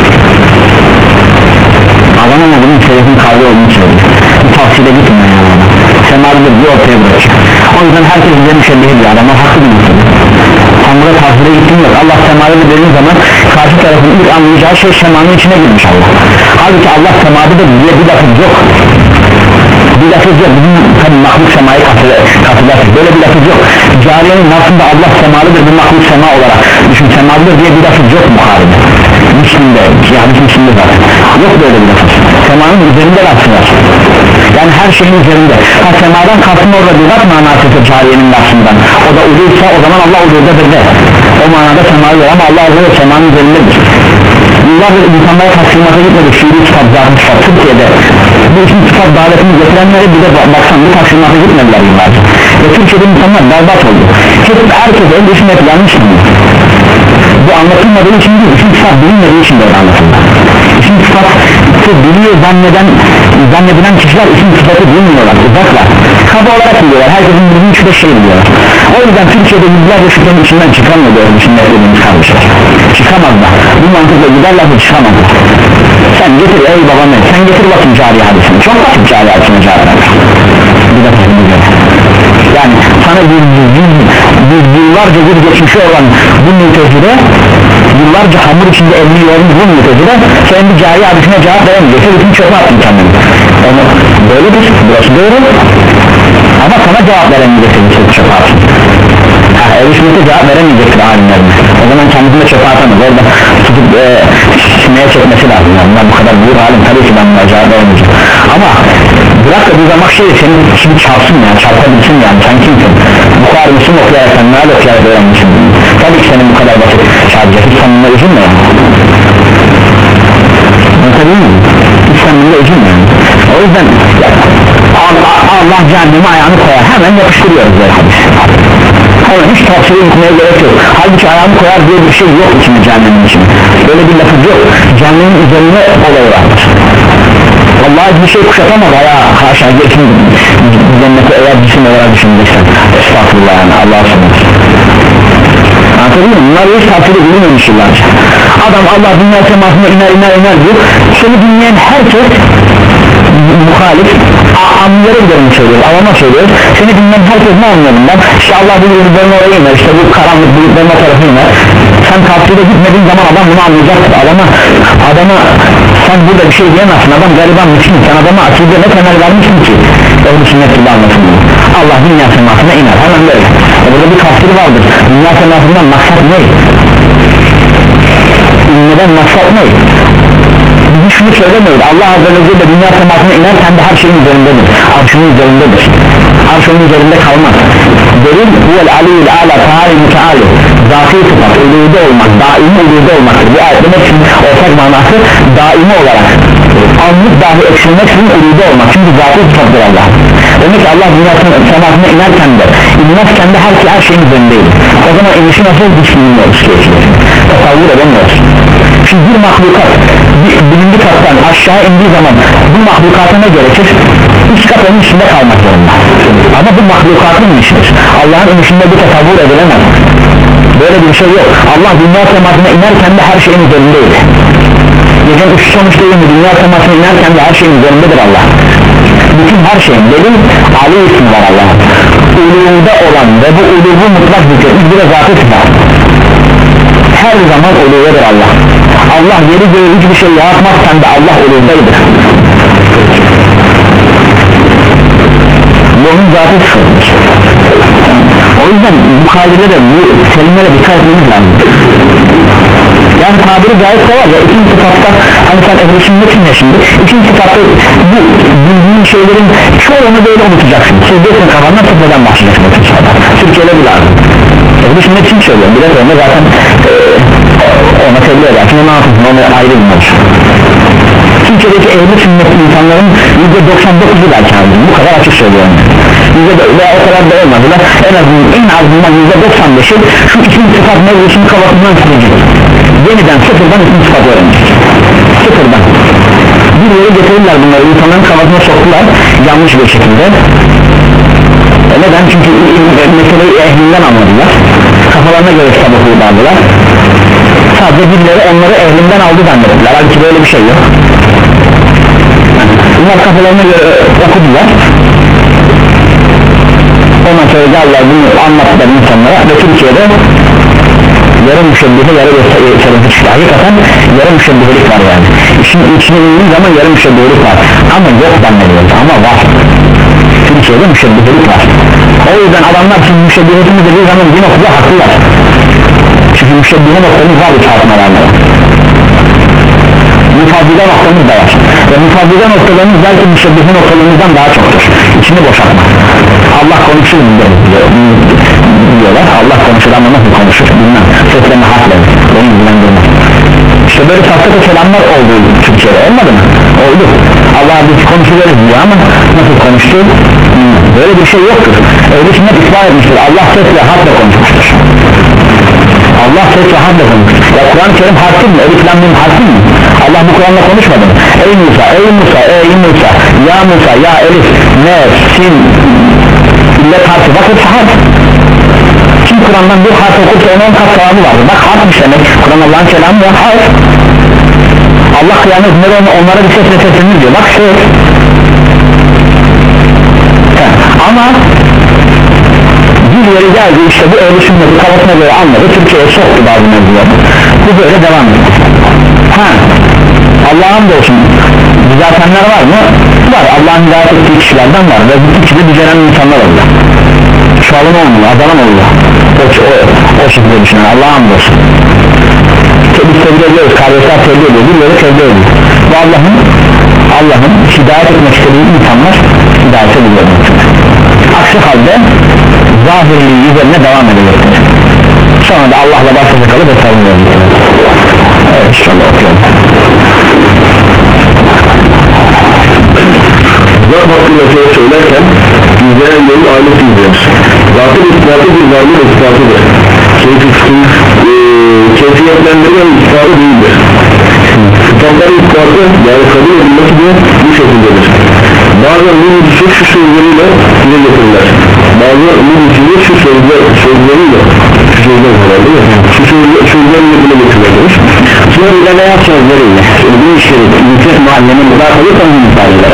Adam ama bunun şerefin kavga olduğunu söylüyor. Bu tafsile gitmeyen yani. Semadıdır diye ortaya bırakıyor. O yüzden herkes bize müşebbihe diyor. Adamlar haklı bir mesele. Tanrı'da tafsile gittiğim yok. Allah semadıdır dediğin zaman karşı tarafın ilk anlayacağı şey semanın içine girmiş Allah. Halbuki Allah semadıdır diye bir lafız yok. Bir lafız yok. Bizim tabi mahluk semayı katılarsın. Böyle bir lafız yok. Cariyenin aslında Allah semalıdır bir mahluk sema olarak düşün, semalıdır diye bir lafız yok Bukhari'de. Müslim'de, yani Müslim'de zaten yok böyle bir lafız. Semanın üzerinde lafız var. Yani her şeyin üzerinde. Ha semadan kalkın orada bir laf manasıdır cariyenin lafından. O da uluysa o zaman Allah uluyordadır de. O manada semayı ama Allah uluyor semanın üzerindedir. Yıllardır insanlara taslimata gitmedi. Şiiri kitap, zaten kitap Türkiye'de bu için kitap davetini getirenlere bir de baksan bu taslimata gitmediler yıllarca. Ve Türkiye'de insanlar berbat oldu. Hep herkes en düşünmek yanlış mı? Bu anlatılmadığı için değil, isim sıfat bilinmediği için böyle anlatıldı. İsim sıfat biliyor zanneden, zannedilen kişiler isim sıfatı bilmiyorlar, uzaklar. Kaba olarak biliyorlar, herkesin bildiği şurada şey biliyorlar. O yüzden Türkiye'de yüzlerce şüphenin içinden çıkamıyor böyle düşünmek dediğimiz kardeşler. Çıkamazlar, bu mantıkla giderlerse çıkamazlar. Sen getir ey babam ey, sen getir bakın cari hadisini, çok basit cari hadisini cari hadisini. Bir dakika bir dakika. Yani sana bir, bir, bir yıllarca bir geçmişi olan bu mütezile, yıllarca hamur içinde elini yormuş bu mütezile senin bir cari hadisine cevap veremeyecekse bütün çöpe attın kendini. Onu böyledir, burası doğru ama sana cevap veremeyecekse bütün çöpe attın. Ehl-i sünnete cevap veremeyecektir alimlerine. O zaman kendisine çöpe atamaz, orada tutup e, sineye çekmesi lazım. Yani bu kadar büyük alim tabii ki ben buna cevap veremeyeceğim. Ama bırak da bir zaman şey senin şimdi çarpsın yani, çarpabilsin yani, sen kimsin? Bukhari Müslim okuyarak sen nerede okuyarak öğrenmişsin? Tabii ki senin bu kadar basit çarpacak, hiç sonunda üzülme yani. Anlatabiliyor muyum? Hiç sonunda üzülme yani. O yüzden Allah, Allah cehenneme ayağını koyar, hemen yapıştırıyoruz böyle hadis. Hayır, hiç tavsiye etmeye gerek yok. Halbuki ayağını koyar diye bir şey yok içinde cehennemin içinde. Böyle bir lafız yok. Cehennemin üzerine olayı vardır. Vallahi bir şey kuşatamaz ya, haşa geçin cennete eğer cisim olarak düşüneceksen. Estağfurullah yani, Allah'a sınır. Anlatabiliyor muyum? Bunlar hiç tavsiye edilmemiş yıllarca. Adam Allah dünya semasına iner iner iner diyor. Seni dinleyen herkes muhalif amları giderini söylüyor, avama söylüyor. Seni dinleyen herkes ne anlıyor bundan? İşte Allah bu yürüdüğünü oraya iner, işte bu karanlık büyüklerin o tarafı iner. Sen tavsiyede gitmediğin zaman adam bunu anlayacaktır. Adama, adama sen burada bir şey diyemezsin, adam gariban mısın? Sen adama akide ne temel vermişsin ki? Ehl-i sünnet gibi anlasın bunu. Allah dünya semasına iner, hemen böyle. E burada bir tafsiri vardır. Dünya semasından maksat ne? İnneden maksat ne? Bizi şunu söylemiyoruz, Allah Azze ve Celle dünya semasına iner, kendi her şeyin üzerindedir, arşının üzerindedir, arşının üzerinde kalmaz. Delil huvel aliyyül ala ta'ali müteali, zati sıfat, ulude olmak, daimi ulude olmaktır. Bu ayet demek için ortak manası daimi olarak anlık dahi eksilmek için ulude olmak, çünkü zati sıfattır Allah. Demek ki Allah dünya semasına inerken de inmezken de her, her şeyin üzerindeydi. O zaman inişi nasıl düşünülmüyoruz ki? Tasavvur edemiyoruz. Şimdi bir mahlukat bir, birinci kattan aşağı indiği zaman bu mahlukata ne gerekir? Üst kat onun içinde kalmak zorunda. Ama bu mahlukatın işidir. Allah'ın inişinde bir tasavvur edilemez. Böyle bir şey yok. Allah dünya semasına inerken de her şeyin üzerindeydi. Gecenin üç sonuçta yine dünya semasına inerken de her şeyin üzerindedir Allah. Bütün her şeyin delil Ali ismi var Allah'ın. Uluğunda olan ve bu uluğu mutlak zikretmiş bir de zatı sıfat. Her zaman uluğudur Allah. Allah yeri göğü hiçbir şey yaratmazken de Allah uluğundaydır. Bu onun zatı sıfatıdır. O yüzden bu kaidelere bu kelimelere dikkat etmemiz lazım. Yani tabiri caizse var ya ikinci sıfatta hani sen ehli sünnetin ya şimdi ikinci sıfatta bu bildiğin şeylerin çoğunu böyle unutacaksın. Siz diyorsun kafandan sıfırdan başlayacaksın Türkiye'de bu lazım. Ehli sünnet için söylüyorum biraz sonra zaten e, ona tebliğ edersin ona anlatırsın ona ayrı bir olsun. Türkiye'deki ehli sünnetli insanların yüzde doksan dokuzu belki aldım bu kadar açık söylüyorum. Yüzde veya o kadar da olmadılar en azından en azından yüzde doksan beşi şu ikinci sıfat mevzusunu kafasından silecek. Yeniden sıfırdan ikinci sıfat öğrenecek. Sıfırdan. Bir yere getirirler bunları insanların kafasına soktular yanlış bir şekilde. E neden? Çünkü meseleyi ehlinden anladılar. Kafalarına göre kitap okuyorlardılar. Sadece birileri onları ehlinden aldı zannettiler. Halbuki böyle bir şey yok. Bunlar kafalarına göre okudular. Ondan sonra geldiler bunu anlattılar insanlara ve Türkiye'de yarı müşebbihe yarı gösterisi çıktı. Hakikaten yarı müşebbihelik var yani. İşin içine indiği zaman yarı müşebbihelik var. Ama yok zannediyoruz ama var. Türkiye'de müşebbihelik var. O yüzden adamlar şimdi müşebbihesini dediği zaman bir noktada haklılar. Çünkü müşebbihe noktamız var bu çarpmalarla. Mufadile noktamız da var. Ve mufadile noktalarımız belki müşebbihe noktalarımızdan daha çoktur. İçini boşaltmak. Allah konuşur mu diyorlar. Allah konuşur ama nasıl konuşur bilmem. Seslerini hakları. Beni ilgilendirmez. İşte böyle sahte kelamlar oldu Türkiye'de olmadı mı? Oldu. Allah biz konuşuyoruz diyor ama nasıl konuştu? Böyle bir şey yoktur. Öyle sünnet ispat etmiştir. Allah ses ve harfle konuşmuştur. Allah ses ve harfle konuşmuştur. Ya Kur'an-ı Kerim harfi mi? Elif lam mim harfi mi? Allah bu Kur'an'la konuşmadı mı? Ey Musa, ey Musa, ey Musa, ya Musa, ya Elif, ne, sin, illet harfi. Bak hepsi harf. Kim Kur'an'dan bir harf okursa onun on kat sevabı vardır. Bak harfmiş demek. Kur'an Allah'ın kelamı ya harf. Allah kıyamet günleri onlara bir ses ve sesini diyor. Bak ses. Ama bir yeri geldi işte bu ehl-i sünneti kafasına göre anladı. Türkiye'ye soktu bazı mevzuları. Bu böyle devam etti. Ha, Allah'ın da olsun düzeltenler var mı? Var. Allah'ın hidayet ettiği kişilerden var ve bu kişide düzelen insanlar oldu. Çoğalın olmuyor, azalan oluyor. O, o, o şekilde düşünün. Allah'ın da olsun. Biz tebliğ ediyoruz, kardeşler tebliğ ediyor, birileri tebliğ ediyor. Bu Allah'ın Allah'ın hidayet etmek istediği insanlar hidayete buluyor. Aksi halde zahirliği üzerine devam edecektir. Sonra da Allah'la baş başa kalıp hesabını verecektir. Evet inşallah okuyorum. Zat hakkında şey söylerken yüzleyen yolu alet izliyoruz. Zatın ispatı bir varlık ispatıdır. Keyfiyetlendirme ispatı değildir. Sıfatların ispatı yani kabul edilmesi de bu şekildedir. Bazen bu müdüsü şu sözleriyle dile getirirler. Bazen bu müdüsü şu sözler, sözleriyle şu sözler var değil mi? Şu sözler, sözleriyle dile getirirler. Sözleriyle veya sözleriyle bu işleri yüksek mahallenin bırakılıp onun ifadeleri.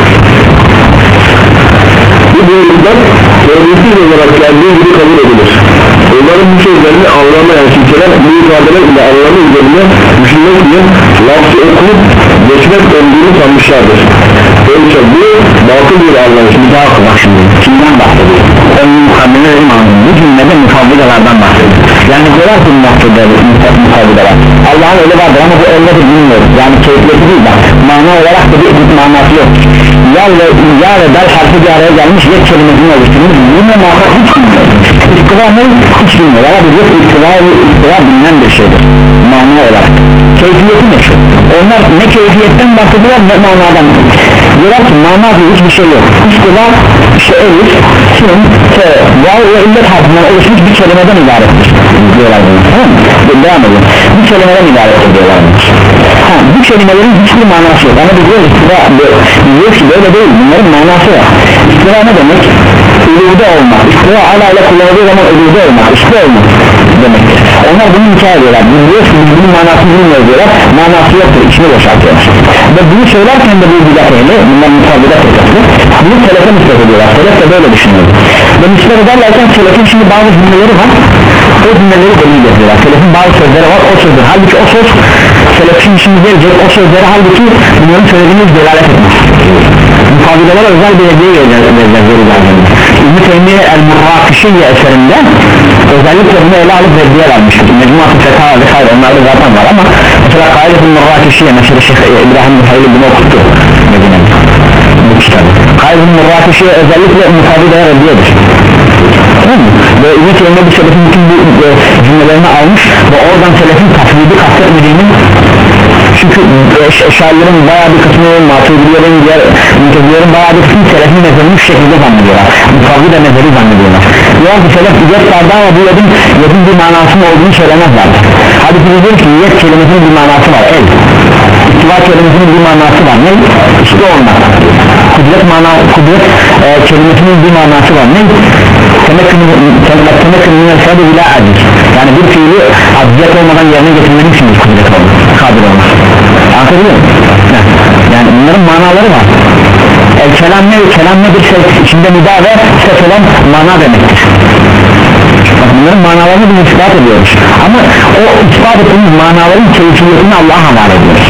Bu buyuruklar terbiyesiz olarak geldiği gibi kabul edilir. Onların bu sözlerini anlamayan kimseler bu ifadeler ile anlamı üzerine düşünmek diye lafzı okuyup geçmek olduğunu sanmışlardır. Oysa bu batıl bir anlayış. Bir daha oku bak şimdi. Kimden bahsediyor? Onun mukabbeler imanı. Bu cümlede mukabbelerden bahsediyor. Yani diyorlar ki mukabbeler. Allah'ın öyle vardır ama bu öyledir bilmiyoruz. Yani keyfiyeti değil bak. Mana olarak da bir manası yok. Ya ve ya ve dal harfi bir araya gelmiş yet kelimesini oluşturmuş. Bununla muhakkak hiç bilmiyoruz. İstiva ne? Hiç bilmiyoruz. Ama biz yok istiva ve istiva bilinen bir şeydir. Mana olarak. keyfiyeti meşhur. Onlar ne keyfiyetten bahsediyorlar ne manadan. Diyorlar ki mana diye hiçbir şey yok. İstila işte elif, sin, te, vav ve illet harfinden oluşmuş bir kelimeden ibarettir diyorlar bunu, tamam mı? Devam edin. Bir kelimeden ibarettir diyorlar bunu. Ha, bu kelimelerin hiçbir manası yok. Ama diyor istila diyor ki böyle değil, bunların manası var. İstila ne demek? Ulude olmak. İstila ala ile kullanıldığı zaman ulude olmak, üstü olmak demektir. Onlar bunu hikaye ediyorlar. Diyor ki bunun manasını bilmiyor diyorlar. Manası yoktur, içini boşaltıyorlar. Ve bunu söylerken de bu bidat ehli, bunların mutabıda fırkası, bunu selefe nispet ediyorlar. Selef de böyle düşünüyor. Ve nispet ederlerken selefin şimdi bazı cümleleri var. O cümleleri delil yapıyorlar. Selefin bazı sözleri var, o sözler. Halbuki o söz selefin şimdi gelecek, o sözleri halbuki bunların söylediğiniz delalet etmez. Mukabileler özel bir hediye verirler. İbn-i Teymiye el-Murrakişiyye eserinde özellikle bunu ele alıp reddiye vermiştir. Mecmuat-ı Fetha vesaire onlarda zaten var ama mesela Kaid-i Murrakişiyye mesela Şeyh İbrahim Muhayli bunu okuttu Medine'de bu kitabı. Kaid-i Murrakişiyye özellikle mukabilelere reddiyedir. Ve İbn-i Teymiye bu selefin bütün bu cümlelerini almış ve oradan selefin taklidi kastetmediğini, çünkü eşarilerin bayağı bir kısmı, maturidilerin, diğer müntezilerin bayağı bir kısmı selefin mezherini şu şekilde zannediyorlar. Mukavvi de mezheri zannediyorlar. Diyor ki selef yet vardı ama bu yedin, yedin bir manasının olduğunu söylemezler. Hadi biz diyor ki yet kelimesinin bir manası var, el. İstiva kelimesinin bir manası var, ne? İşte olmak. Kudret mana, kudret e, kelimesinin bir manası var, ne? Temekkünün sadece ila aciz. Yani bir fiili acziyet olmadan yerine getirmenin için kudret olur, kadir olmaz. Anlatabiliyor muyum? Yani bunların manaları var. El kelam ne? Kelam nedir? Şey, içinde nida ve ses olan mana demektir. Bak bunların manalarını biz ispat ediyoruz. Ama o ispat ettiğimiz manaların keyfiyetini Allah'a havale ediyoruz.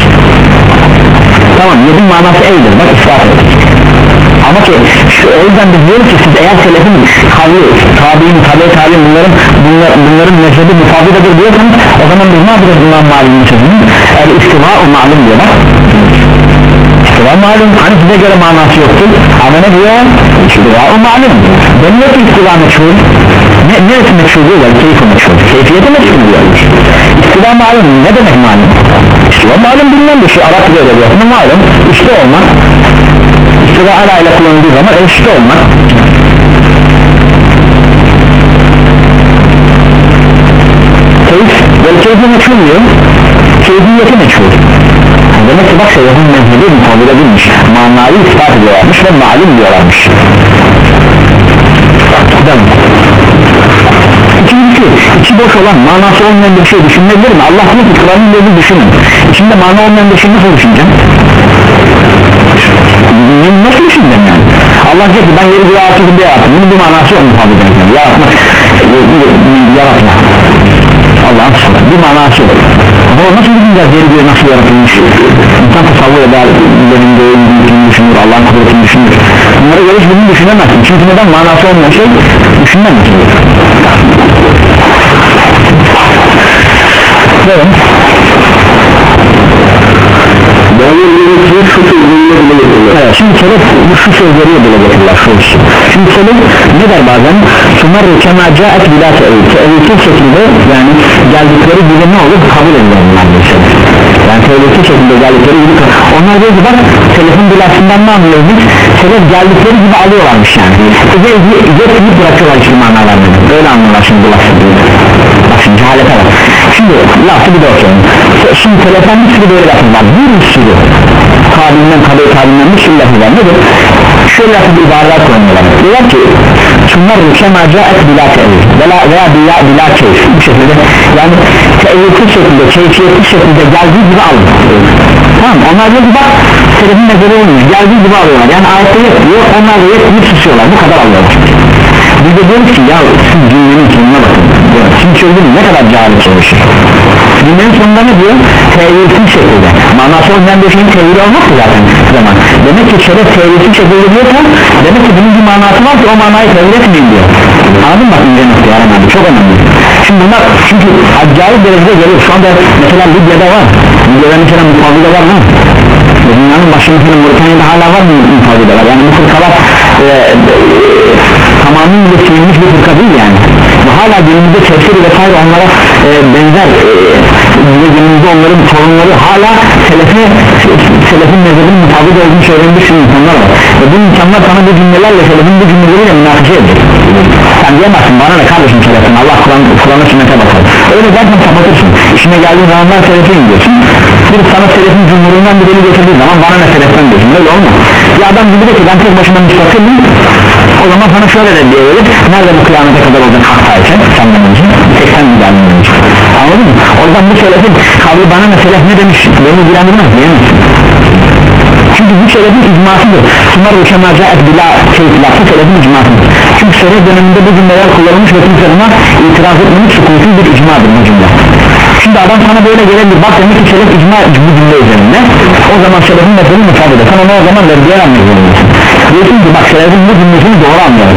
Tamam, yedin manası eldir, bak ispat ettik. Ama ki şu, o yüzden biz diyoruz ki siz eğer selefin kavli, tabi'in, tabi tabi'in bunların, bunlar, bunların mezhebi mutabıdadır diyorsanız o zaman biz ne yapacağız bundan malum sözünün? El istiva-u malum diyorlar. İstiva malum, hani size göre manası yoktur ama ne diyor? İstiva-u malum. Deniyor ki istiva meçhul. Ne, neresi meçhul diyorlar? Keyfi meçhul. Keyfiyeti meçhul diyorlar. İstiva malum ne demek malum? İstiva malum bilmem bir şey, Arap böyle diyor. Ama malum üstte olmak, İstiva ala ile kullanıldığı zaman eşit olmak. Keyif, böyle keyfi meçhul diyor. Keyfiyeti meçhul. Demek ki bak şeyhun mezhebi mutabık edilmiş, manayı ispat ediyorlarmış ve malum diyorlarmış. İkincisi, içi boş olan, manası olmayan bir şey düşünebilir mi? Allah diyor ki Kur'an'ın dediğini düşünün. İçinde mana olmayan bir şey nasıl düşüneceğim? Nasıl düşüneceğim yani? Allah diyor ki ben yeri bir yaratım bir yaratım, bunun bir manası yok mutabık edilmiş. Yaratmak, yaratmak. Allah'ın sıfatı, bir manası yok. Ama nasıl düşüneceğiz yeri bir nasıl yaratılmış? İnsan tasavvur eder, benim de öldüğünü düşünür, Allah'ın kudretini düşünür. Bunları göre hiçbirini düşünemezsin. Çünkü neden manası olmayan şey düşünemezsin. Evet. Evet, şimdi selef bu şu sözleri bile getirirler şu iş. Şimdi selef ne der bazen? Şunlar kema caet bila te'evil. Te'evilsiz şekilde yani geldikleri gibi ne olur? Kabul ediyorlar bu selef. Yani te'evilsiz şekilde geldikleri gibi onlar diyor ki bak selefin bilasından ne anlıyoruz biz? Selef geldikleri gibi alıyorlarmış yani. Size yetkinlik bırakıyorlar hiçbir manalarını. Öyle anlıyorlar şimdi bu lafı diyor. Bak şimdi cehalete bak. Şimdi lafı bir de okuyalım. Şimdi seleften bir sürü böyle lafı var. Bir sürü tabinden tabi tabinden bir sürü lafı var. Nedir? Şöyle lafı bir ibareler kullanıyorlar. Diyorlar ki şunlar rükema caet bila tevil veya bila, bila keyif bu şekilde yani tevilsiz şekilde keyfiyetsiz şekilde geldiği gibi alın. Tamam, onlar diyor ki bak selefin mezarı olmuş geldiği gibi alıyorlar. Yani ayette yok diyor, onlar da yok deyip susuyorlar, bu kadar alıyorlar. Biz de diyoruz ki ya siz dünyanın sonuna bakın. Şimdi çözdüm ne kadar cahil çalışır. Dünyanın sonunda ne diyor? Tevilsiz şekilde. Manası olmayan bir şeyin tevili olmaz ki zaten zaman. Demek ki şöyle tevilsiz şekilde diyorsa demek ki bunun bir manası var ki o manayı tevil etmeyin diyor. Anladın mı? İnce nokta yani çok önemli. Şimdi bunlar çünkü acayip derecede geliyor. Şu anda mesela Libya'da var. Libya'da mesela mutfağında var mı? Dünyanın başında mesela Moritanya'da hala var mı mutfağında var? Yani bu fırkalar e, e, tamamıyla silinmiş bir fırka değil yani. Ve hala günümüzde tefsiri vesaire onlara e, benzer e, günümüzde onların torunları hala selefe, selefin mezhebinin mutabık olduğunu söyleyen bir sürü insanlar var ve bu insanlar sana bu cümlelerle selefin bu cümleleriyle münakaşa edecek. Sen diyemezsin bana ne kardeşim selefin, Allah Kur'an'a Kur'an sünnete bakar, öyle derken kapatırsın. İşine geldiğin zamanlar selefin diyorsun, bir sana selefin cumhurundan bir deli getirdiği zaman bana ne seleften diyorsun, öyle olmaz. Bir adam gibi de ki ben tek başıma müstakildim, o zaman sana şöyle reddiye verir, nerede bu kıyamete kadar olacak haktayken senden önce seksen milyardan önce, anladın mı? Oradan bu selefin kavli bana ne selef ne demiş beni ilgilendirmez diyemezsin. Çünkü bu selefin icmasıdır. Sümer ve kemacaet bila keyiflatı selefin icmasıdır. Çünkü selef döneminde bu cümleler kullanılmış ve kimse buna itiraz etmemiş, sukutu bir icmadır bu cümle. Şimdi adam sana böyle gelebilir, bak demek ki selef icma bu cümle üzerinde, o zaman selefin mezhebini müsaade eder, sen onu o zaman reddiye anlayabilirsin. Diyorsun ki bak selefin bu cümlesini doğru anlayalım.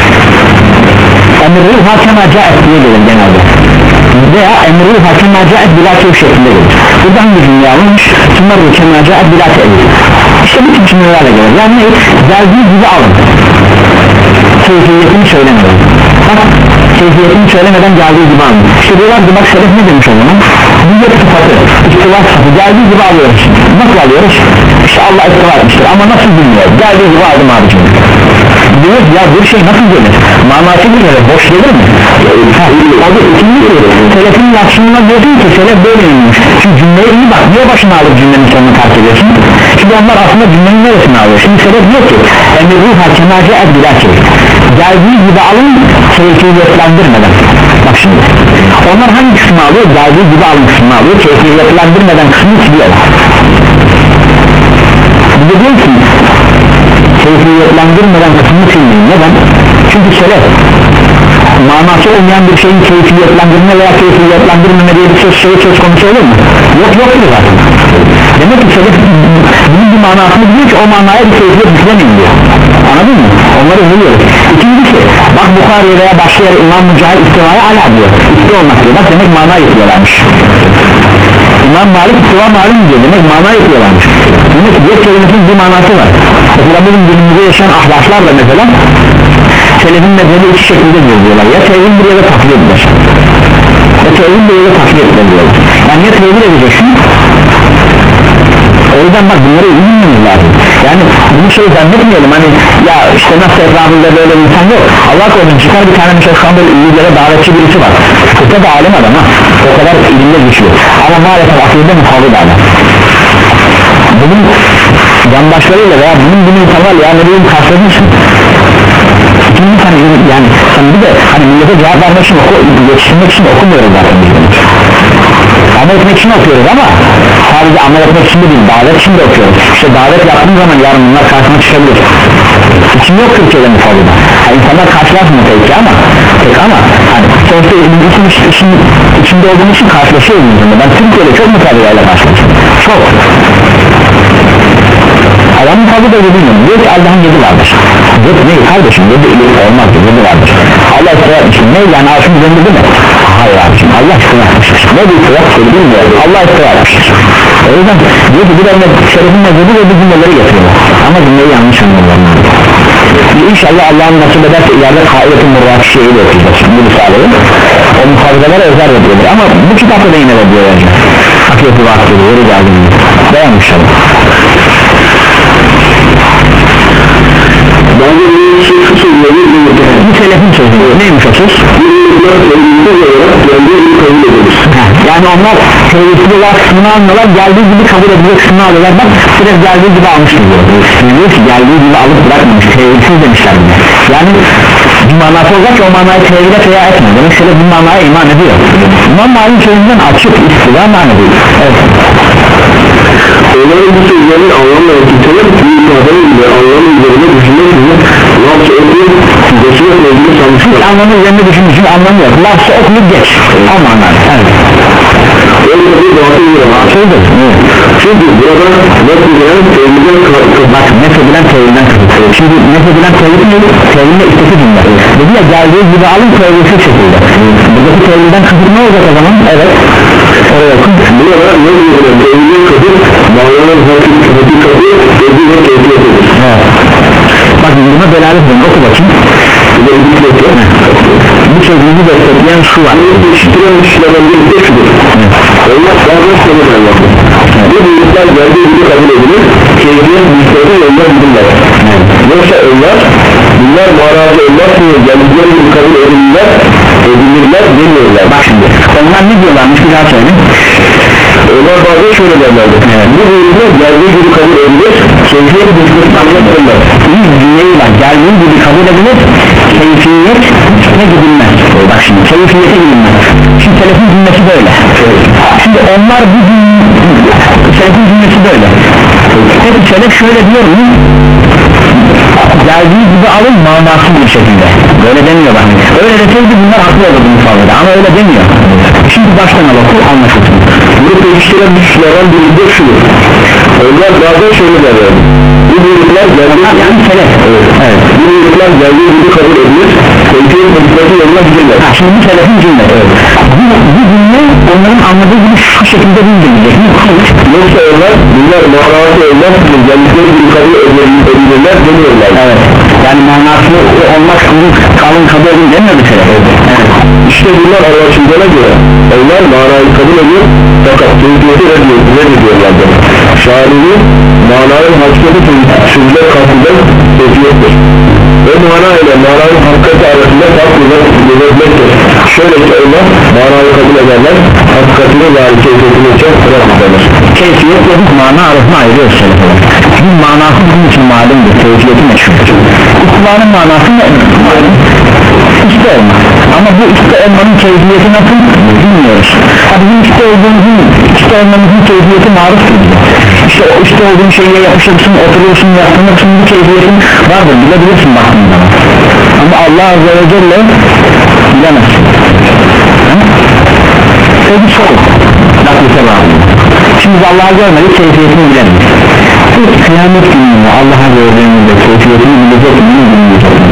Emri hakema caet diye gelir genelde veya emri hakema caet bila keyif şeklinde gelir. Buradan bir cümle alınmış, sümer ve kema caet bila keyif. İşte bu tip cümlelerle gelir. Yani ne? Geldiği gibi alın, keyfiyetini söylemeden, bak keyfiyetini söylemeden geldiği gibi alın. İşte diyorlar ki bak selef ne demiş o zaman? Büyük sıfatı, istiva sıfatı geldiği gibi alıyoruz. Nasıl alıyoruz? İşte Allah istiva etmiştir ama nasıl bilmiyor? Geldiği gibi aldım abicim. Diyor ya bir şey nasıl gelir? Manası bir kere boş gelir mi? Abi ikincisi selefin lafzına diyorsun ki selef böyleymiş. Şimdi cümleye iyi bak, niye başına alıp cümlenin sonunu terk ediyorsun? Çünkü onlar aslında cümlenin neresini alıyor? Şimdi selef diyor ki emri hakemacı edbilaçı geldiği gibi alın, keyfiyetlendirmeden. Bak şimdi onlar hangi kısmı alıyor? Geldiği gibi alın kısmını alıyor, keyfiyetlendirmeden kısmını siliyorlar. Bir de diyor ki keyfiyetlendirmeden kısmını silmeyin. Neden? Çünkü selef manası olmayan bir şeyin keyfiyetlendirme veya keyfiyetlendirmeme diye bir söz, şey söz konusu olur mu? Yok yoktur zaten. Demek ki selef bunun bir manasını biliyor ki o manaya bir keyfiyet yüklemeyin diyor. Anladın mı? Onları biliyoruz. İkincisi bak Bukhari'ye veya başka yere İmam Mücahit istivaya ala diyor. İstiyor olmak diyor. Bak demek mana yüklüyorlarmış. İmam Malik istiva malum diyor. Demek mana yüklüyorlarmış. Demek ki bir kelimesinin bir manası var. Mesela bugün günümüzde yaşayan ahlaklar da mesela selefin mezhebi iki şekilde diyorlar. Ya tevhid ya da takdir edilir. Ya tevhid ya da takdir edilir. Yani ya tevhid edeceksin. O yüzden bak bunları iyi bilmemiz lazım. Yani bunu şey zannetmeyelim hani ya işte nasıl etrafında böyle bir insan yok. Allah korusun çıkar bir tane mesela kan böyle iyilere davetçi birisi var. Kısa da alim adam ha. O kadar ilimde güçlü. Ama maalesef akılda muhalif adam. Bunun yandaşlarıyla veya bunun bunu insanlarla ya ne diyeyim karşılaşmışsın. İkinci hani yani sen bir de hani millete cevap vermek için oku, yetiştirmek için okumuyoruz zaten biz bunu. Amel etmek için okuyoruz ama sadece amel etmek için de değil, davet için de okuyoruz. İşte davet yaptığın zaman yarın bunlar karşına çıkabilir. İçin yok Türkiye'de mufavvida. Yani insanlar karşılaşmıyor peki ama pek ama hani sonuçta için, için, içinde olduğum için karşılaşıyoruz bizimle. Ben Türkiye'de çok mufavvidayla karşılaşıyorum. Çok. Adamın tabi da bilmiyorum. Diyor ki Allah'ın yedi vardır. Diyor ki ne kardeşim yedi ileri olmaz diyor, yedi vardır. Allah istiva etmiştir. Ne yani arşın üzerinde değil mi? Hayır abicim Allah istiva etmiştir. Ne bir istiva etmiştir bilmiyorum. Allah istiva etmiştir. O yüzden diyor ki bir de şerefin mezhebi ve bu cümleleri getiriyorlar. Ama cümleyi yanlış anlıyorlar. İnşallah Allah'ın nasip ederse ileride kaidet-i murrak şeyi de okuyacağız. Bu risaleyi. O muhafazalara özel ediyorlar. Ama bu kitapta da yine ediyor yani. Hakiyeti vaktiyle yeri geldiğinde. Dayanmış inşallah. Bu selefin sözü neymiş o söz? Yani onlar tevhidli olarak kısmını almıyorlar, geldiği gibi kabul edilir kısmını alıyorlar. Bak direkt geldiği gibi almış diyor. Diyor ki geldiği gibi alıp bırakmamış, tevhidsiz demişler bile. Yani bir manası olacak ki o manayı tevhide feya etmiyor. Demek şöyle bir manaya iman ediyor. İmam Malik'in sözünden açık istiva mana değil. Evet. Onların bu sözlerin anlamla ötütülüp bir ifadenin bile anlamı üzerine düşünmek için lafça okuyup geçmek ilgili sanmışlar. Anlamı üzerine düşünmek için anlamı yok. Lafça okuyup geç. O manada. Evet. Öyle bir batıl bir Şeydir. Çünkü burada nefedilen tevhiden bak nefedilen tevhiden kısıtıyor. Şimdi nefedilen tevhid ne? Tevhidle istesi cümle. Dedi ya geldiği gibi alın tevhidsiz şekilde. Buradaki tevhiden kısıt ne olacak o zaman? Evet. Oraya okun. Burada ne diyor? Tevhidin kısıt bağlanan hakikati ödü ve keyfiyetidir. Evet. Bak buna delalet edin. Oku bakayım. Bu sözümüzü destekleyen şu var. İşitilen kişilerden birisi şudur. Onlar Bazı şöyle derlerdi. Bu büyükler geldiği gibi kabul edilir, keyfiyet büyükleri yollar bilirler. Yoksa onlar, bunlar mağarazi olmaz mı, geldikleri gibi kabul edilirler, edilirler demiyorlar. Bak şimdi onlar ne diyorlarmış bir daha söyle. Onlar bazen şöyle derlerdi. Bu büyükler geldiği gibi kabul edilir, keyfiyet büyükleri anlatırlar. İyi cümleyi bak, geldiği gibi kabul edilir, keyfiyet ne gidilmez. Bak şimdi keyfiyete gidilmez. Şimdi telefon cümlesi böyle. Şimdi onlar bu telefon cümlesi böyle. Peki selef şöyle diyor mu? Geldiği gibi alın manasız bir şekilde. Böyle demiyor bak. Öyle deseydi bunlar haklı olurdu mufavvede ama öyle demiyor. Şimdi baştan al oku anlaşılsın. Bunu pekiştiren düşünülen bir de şudur. Onlar bazen şöyle derlerdi. Bu büyükler geldiği gibi yani selef. Evet. Evet. Bu büyükler geldiği gibi kabul edilir, keyfiyet büyükleri yoluna giderler. Ha, şimdi bu selefin cümle. Evet. Bu, bu cümle onların anladığı gibi şu şekilde bildirecek. Yoksa onlar bunlar manası olmaz mı, geldikleri gibi kabul edilirler demiyorlar. Evet. Yani manası olmaz kalın, kalın kabul edin demiyor bir selef. Evet. İşte bunlar anlaşıldığına göre onlar manayı kabul ediyor fakat keyfiyeti reddediyorlardı. Şairinin mananın hakikati sözler kalkından keyfiyettir. Ve mana ile mananın hakikati arasında fark gözetmektir. Şöyle ki onlar manayı kabul ederler, hakikatini ve keyfiyetini için bırakırlar. Keyfiyet ve biz mana arasında ayırıyoruz selef olarak. Bir manası bizim için malumdur, keyfiyeti meşhurdur. İslam'ın manası ne? İşte olmak. Ama bu işte olmanın keyfiyeti nasıl bilmiyoruz. Ha, bizim işte olduğumuzun, işte olmamızın keyfiyeti maruftur bize. İşte o işte olduğun şeye yapışırsın, oturursun, yaslanırsın, bu keyfiyetin vardır, bilebilirsin baktığın zaman. Ama Allah Azze ve Celle bilemezsin. Peki soru. Naklısa bağlı. Şimdi Allah'a görmedik, keyfiyetini bilemeyiz. Peki kıyamet gününde Allah'a gördüğümüzde keyfiyetini bilecek mi, bilmeyecek mi?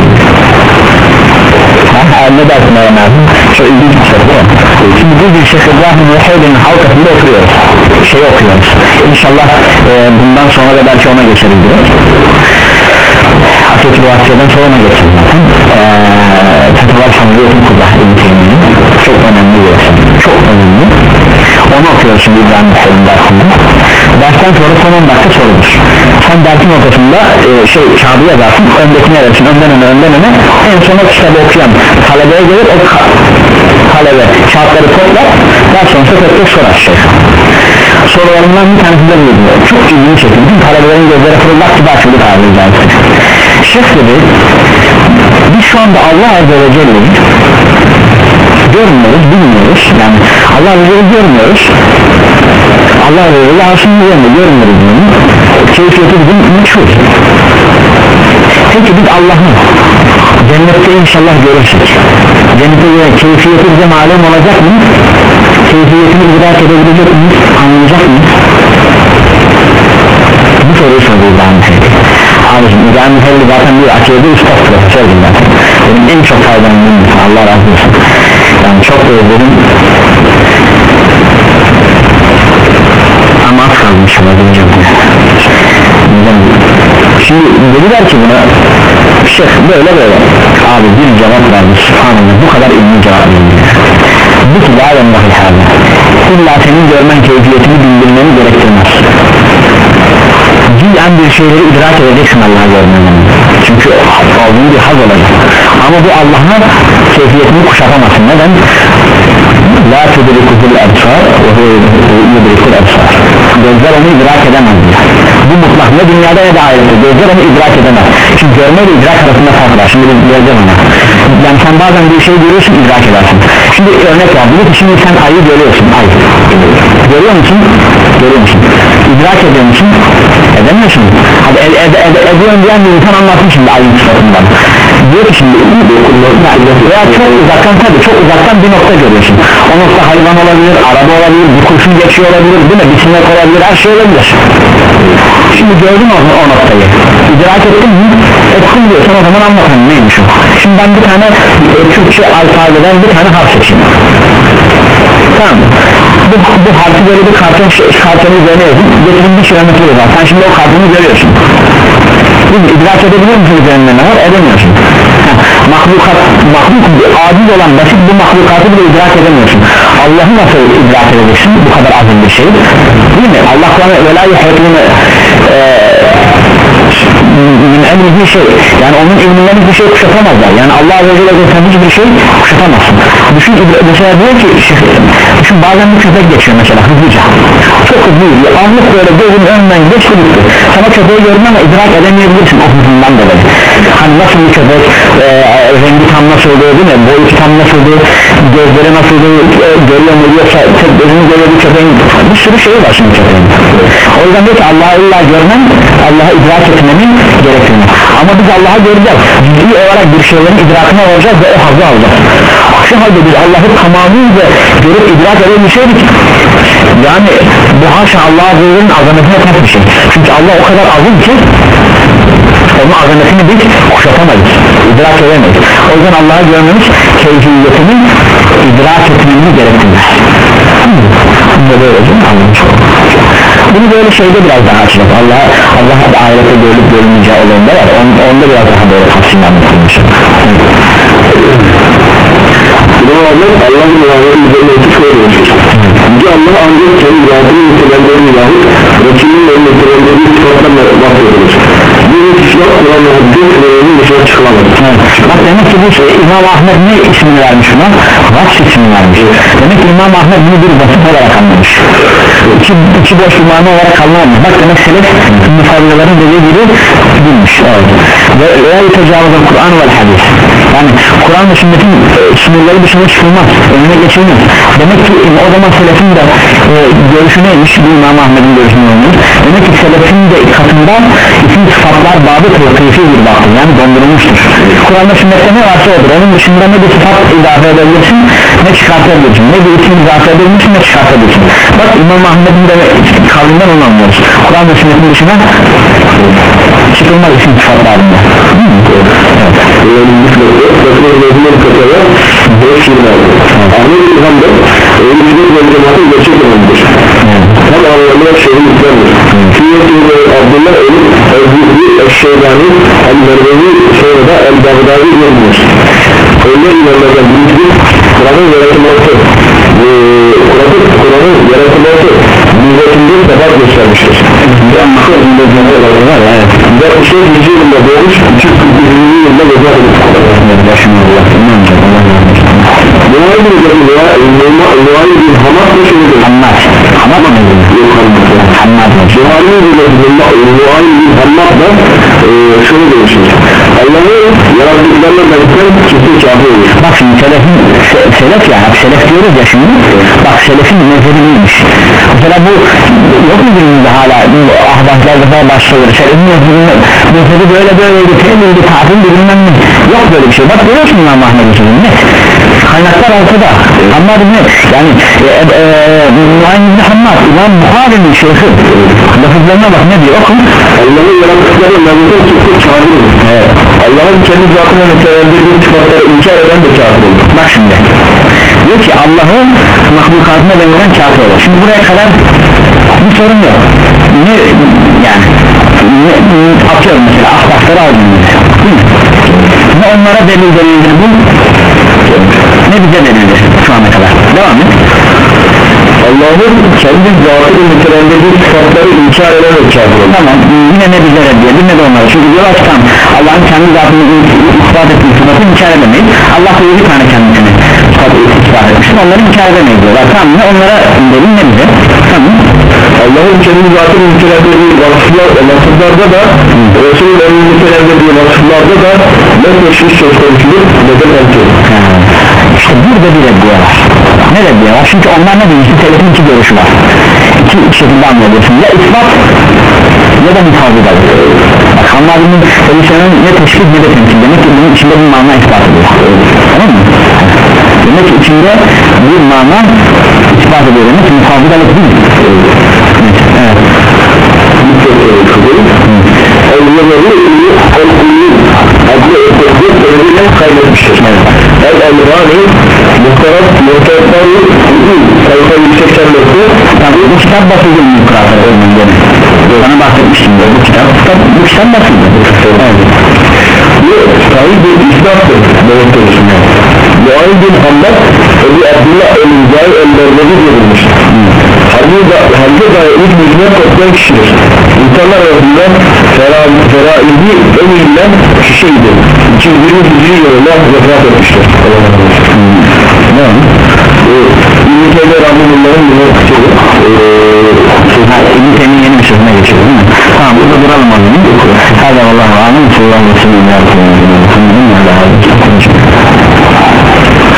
Ne dersin Ömer? Çok ilginç bir soru değil mi? Şimdi biz bir Şeyh İbrahim Vahid'in halkasında oturuyoruz, şey okuyoruz. İnşallah e, bundan sonra da belki ona geçeriz direkt. Atatürk Vahid'den sonra ona geçeriz zaten. Fethullah'ın Hamdiyet'in Kubah İlmiti'nin çok önemli bir resim, çok önemli. Onu okuyoruz şimdi İbrahim Vahid'in dersinde. Dersten sonra son on dakika sorulur. Sen dersin ortasında e, şey kağıdı yazarsın, öndekine verirsin, önden öne önden öne, en son o kitabı okuyan talebeye gelir, o ka talebe kağıtları toplar, daha sonra tek tek sorar şey. Sorularından bir tanesi de buydu, çok ilginç şekilde bütün talebelerin gözleri fırıldak gibi açıldı tabiri caizse. Şeyh dedi, biz şu anda Allah Azze ve Celle'yi görmüyoruz, bilmiyoruz, yani Allah Azze ve Celle'yi görmüyoruz, Allah Azze ve Celle aslında üzerinde görmüyoruz bunu, keyfiyeti bizim meşhur. Peki biz Allah'ı cennette inşallah görürsek, cennette göre keyfiyeti bize malum olacak mı? Keyfiyetini idrak edebilecek miyiz? Anlayacak mıyız? Bu soruyu soruyor İbrahim Fehli. Abicim İbrahim Fehli zaten bir akide usta profesördüm ben. Benim en çok faydalandığım Allah razı olsun. Yani çok özledim. Ama az kalmış olabilir. Şimdi dediler ki buna Şeyh böyle böyle abi bir cevap verdi subhanallah, bu kadar ilmi cevap verdi. Bu ki la yandahi hâzâ, illa senin görmen keyfiyetini bildirmeni gerektirmez. Cilen bir şeyleri idrak edeceksin Allah'a görmeni, çünkü aldığın bir haz olacak, ama bu Allah'ın keyfiyetini kuşatamazsın. Neden? La tudrikuhul absar ve huve yudrikul absar. Gözler onu idrak edemez diyor. Bu mutlak, ne dünyada ne de ahirette gözler onu idrak edemez. Şimdi görme ile idrak arasında fark var. Şimdi biz göreceğiz ona. Yani sen bazen bir şey görüyorsun, idrak edersin. Şimdi örnek var, diyor ki şimdi sen ayı görüyorsun, ay görüyor musun? Görüyor musun? İdrak ediyor musun? Edemiyorsun. Hadi ed ed ed ediyorum diyen bir insan anlatsın şimdi ayın sıfatından. Diyor ki şimdi veya çok uzaktan, tabii çok uzaktan bir nokta görüyorsun. O nokta hayvan olabilir, araba olabilir, bir kurşun geçiyor olabilir, değil mi? Bir sinek olabilir, her şey olabilir. Şimdi gördün o, o noktayı, idrak ettin mi? Ettin diyorsan o zaman anlatın neymiş o. Şimdi ben bir tane e, Türkçe alfabeden bir tane harf seçeyim. Tamam, bu, bu harfi böyle bir karton, kartonun üzerine yazıp getirin bir kilometre var. Sen şimdi o kartonu görüyorsun. Biz idrak edebilir misin üzerinde ne var? Edemiyorsun. Mahlukat, mahluk aciz olan basit bu mahlukatı bile idrak edemiyorsun. Allah'ı nasıl idrak edeceksin bu kadar azim bir şey değil mi? Allah Kur'an'ı ve la yuhitune min emrihi şey, yani onun ilminden bir şey kuşatamazlar. Yani Allah Azze ve Celle sen hiçbir şey kuşatamazsın. Düşün, mesela diyor ki düşün, bazen bir köpek geçiyor mesela hızlıca, çok hızlı yürüyor, anlık böyle gözün önünden geçti gitti, sana köpeği gördün ama idrak edemeyebilirsin o hızından dolayı. Hani nasıl bir köpek, e, rengi tam nasıl oluyor değil mi, boyu tam nasıl oluyor, gözleri nasıl oluyor, e, görüyor mu yoksa tek gözünü görüyor bir köpeğin, bir sürü şey var şimdi köpeğin. O yüzden diyor ki Allah'ı illa görmem, Allah'ı idrak etmemin gerektiğini, ama biz Allah'ı göreceğiz, ciddi olarak bir şeylerin idrakına olacağız ve o hazzı alacağız. Aksi halde biz Allah'ı tamamıyla görüp idrak edebilseydik, yani bu haşa Allah'a Azze'nin azametine ters bir şey. Çünkü Allah o kadar azim ki onun azametini biz kuşatamayız, idrak edemeyiz. O yüzden Allah'ı görmemiz keyfiyetini idrak etmemiz gerektiğini. Bunu böyle değil mi? Bunu böyle şeyde biraz daha açacak. Allah Allah ahirette görülüp görülmeyeceği olayında var. On, onda biraz daha böyle tafsiline anlatılmış. Buna rağmen Allah'ın muhabbeti üzerine etik koyulmuştur. Yüce Allah ancak kendi zatını nitelendiğini yahut Resulünün önüne nitelendiğini sıfatlarla bahsedilir. Bir istisnaf Kur'an'ın hadis ve onun dışına çıkılamaz. Bak demek ki bu şey, İmam Ahmed ne ismini vermiş buna? Vasf ismini vermiş. Demek ki İmam Ahmed bunu bir vasıf olarak anlamış. İki, iki boş imamı olarak anlamamış. Bak demek selef müfavlaların dediği gibi bilmiş. Evet. Ve veya tecavüzü Kur'an ve hadis. Yani Kur'an ve sünnetin sınırları dışına çıkılmaz, önüne geçilmez. Demek ki o zaman selefin de e, görüşü neymiş? Bu İmam Ahmed'in görüşü neymiş? Demek ki selefin de katında isim sıfatlar babı kıyfi bir baktır, yani dondurulmuştur. Kur'an'da sünnette ne varsa odur. Onun dışında ne bir sıfat izafe edebilirsin, ne çıkartabilirsin, ne bir isim izafe edebilirsin, ne çıkartabilirsin. Bak İmam Ahmed'in de kavlinden onu anlıyoruz. Kur'an ve sünnetin dışına çıkılmaz isim sıfatlarında. Ahmet İlhan'da Eylül'ün ve cemaatin gerçek önemlidir. Tam anlamına şehir İslam'dır. Sünnetinde Abdullah Eylül Ezzizli Eşşeybani El-Mervevi sonra da El-Bagdadi görünür. Öyle ilerlerden birisi Kur'an'ın yaratılması Kur'an'ın Kur'an'ın yaratılması milletinde sebat göstermiştir. Bir anlıkta önünde cemaatları var ya. Bir de kuşun yüzü yılında doğmuş, iki yüz kırk bir yılında vefat edilmiş. Başım Allah. Nuhay bin Nuhay bin Hamad da şöyledir. Hamad. Hamad mı? Yok Hamad. Hamad mı? Nuhay bin Hamad da şöyle demiştir. Allah'ı yarattıklarına benzer kesin kâfi olur. Bak şimdi selefin, se, selef ya, selef diyoruz ya şimdi. Bak selefin mezhebi neymiş? Mesela bu yok mu günümüzde hala ahbaplarda falan başlıyor. Selefin mezhebi böyle böyleydi, temeliydi, tatildi bilmem ne. Yok böyle bir şey. Bak görüyorsun İmam Ahmed'in sözünü ne? Kaynaklar ortada. Hammad ne? Yani Nuhaym bin Hammad, İmam Bukhari'nin şeyhi. Lafızlarına bak ne diyor? Okun. Allah'ın yarattıkları mevzuda kesin kâfi olur. Evet. Allah'ın kendi zatına nitelendirdiği sıfatları inkar eden de kâfi olur. Bak şimdi diyor ki Allah'ın mahlukatına benzeyen kâfi olur. Şimdi buraya kadar bir sorun yok. Ne yani ne, atıyorum mesela ahbapları aldığımız ne onlara delil delildir bu, ne bize delildir şu ana kadar. Devam et. Allah'ın kendi zatını nitelendirdiği sıfatları inkar eden de kâfi olur. Tamam, yine ne bize reddiyedir ne de onlara. Çünkü diyorlar ki tamam, Allah'ın kendi zatını ispat ettiği sıfatı inkar edemeyiz. Allah da bir tane kendisini ispat etmiştir, onları inkar edemeyiz diyorlar. Tamam, ne onlara delil ne bize? Tamam. Allah'ın kendi zatını nitelendirdiği vasıflar, vasıflarda da Resul'ün nitelendirdiği vasıflarda da ne teşhis söz konusudur ne de kontrol. İşte burada bir reddiye var. Ne reddiye var? Çünkü onlar ne diyor? İşte selefin iki görüşü var. İki şekilde anlayabiliyorsun. Ya ispat ya da mutafık alır. Bak Hamadi'nin Elisa'nın ne teşhis ne de temsil. Demek ki bunun içinde bir mana ispat ediyor. Tamam mı? Demek ki içinde bir mana ispat ediyor. Demek ki mutafık alır değil. Evet. El-Yemevi El-Kulli adlı ötesi sebebiyle kaybetmiştir. El-Elvani Muhtarat Muhtaratları sayfa yüksekten bakıyor. Tabii bu kitap basıldı mı Kur'an'da? Sana bahsetmiştim de bu kitap. Kitap bu kitap nasıl bu sahip bir İslam'dır demek görürsün bu aynı bin Hamad Ebu Abdullah el-İnzai el-Mervezi görülmüş Harbi dair ilk müzme toplayan kişidir İnsanlar arasında feraizi en iyilen kişiydi iki yüz yirmi hicri yılında vefat etmiştir İbn-i Teymiye Rahimulloh'un bunu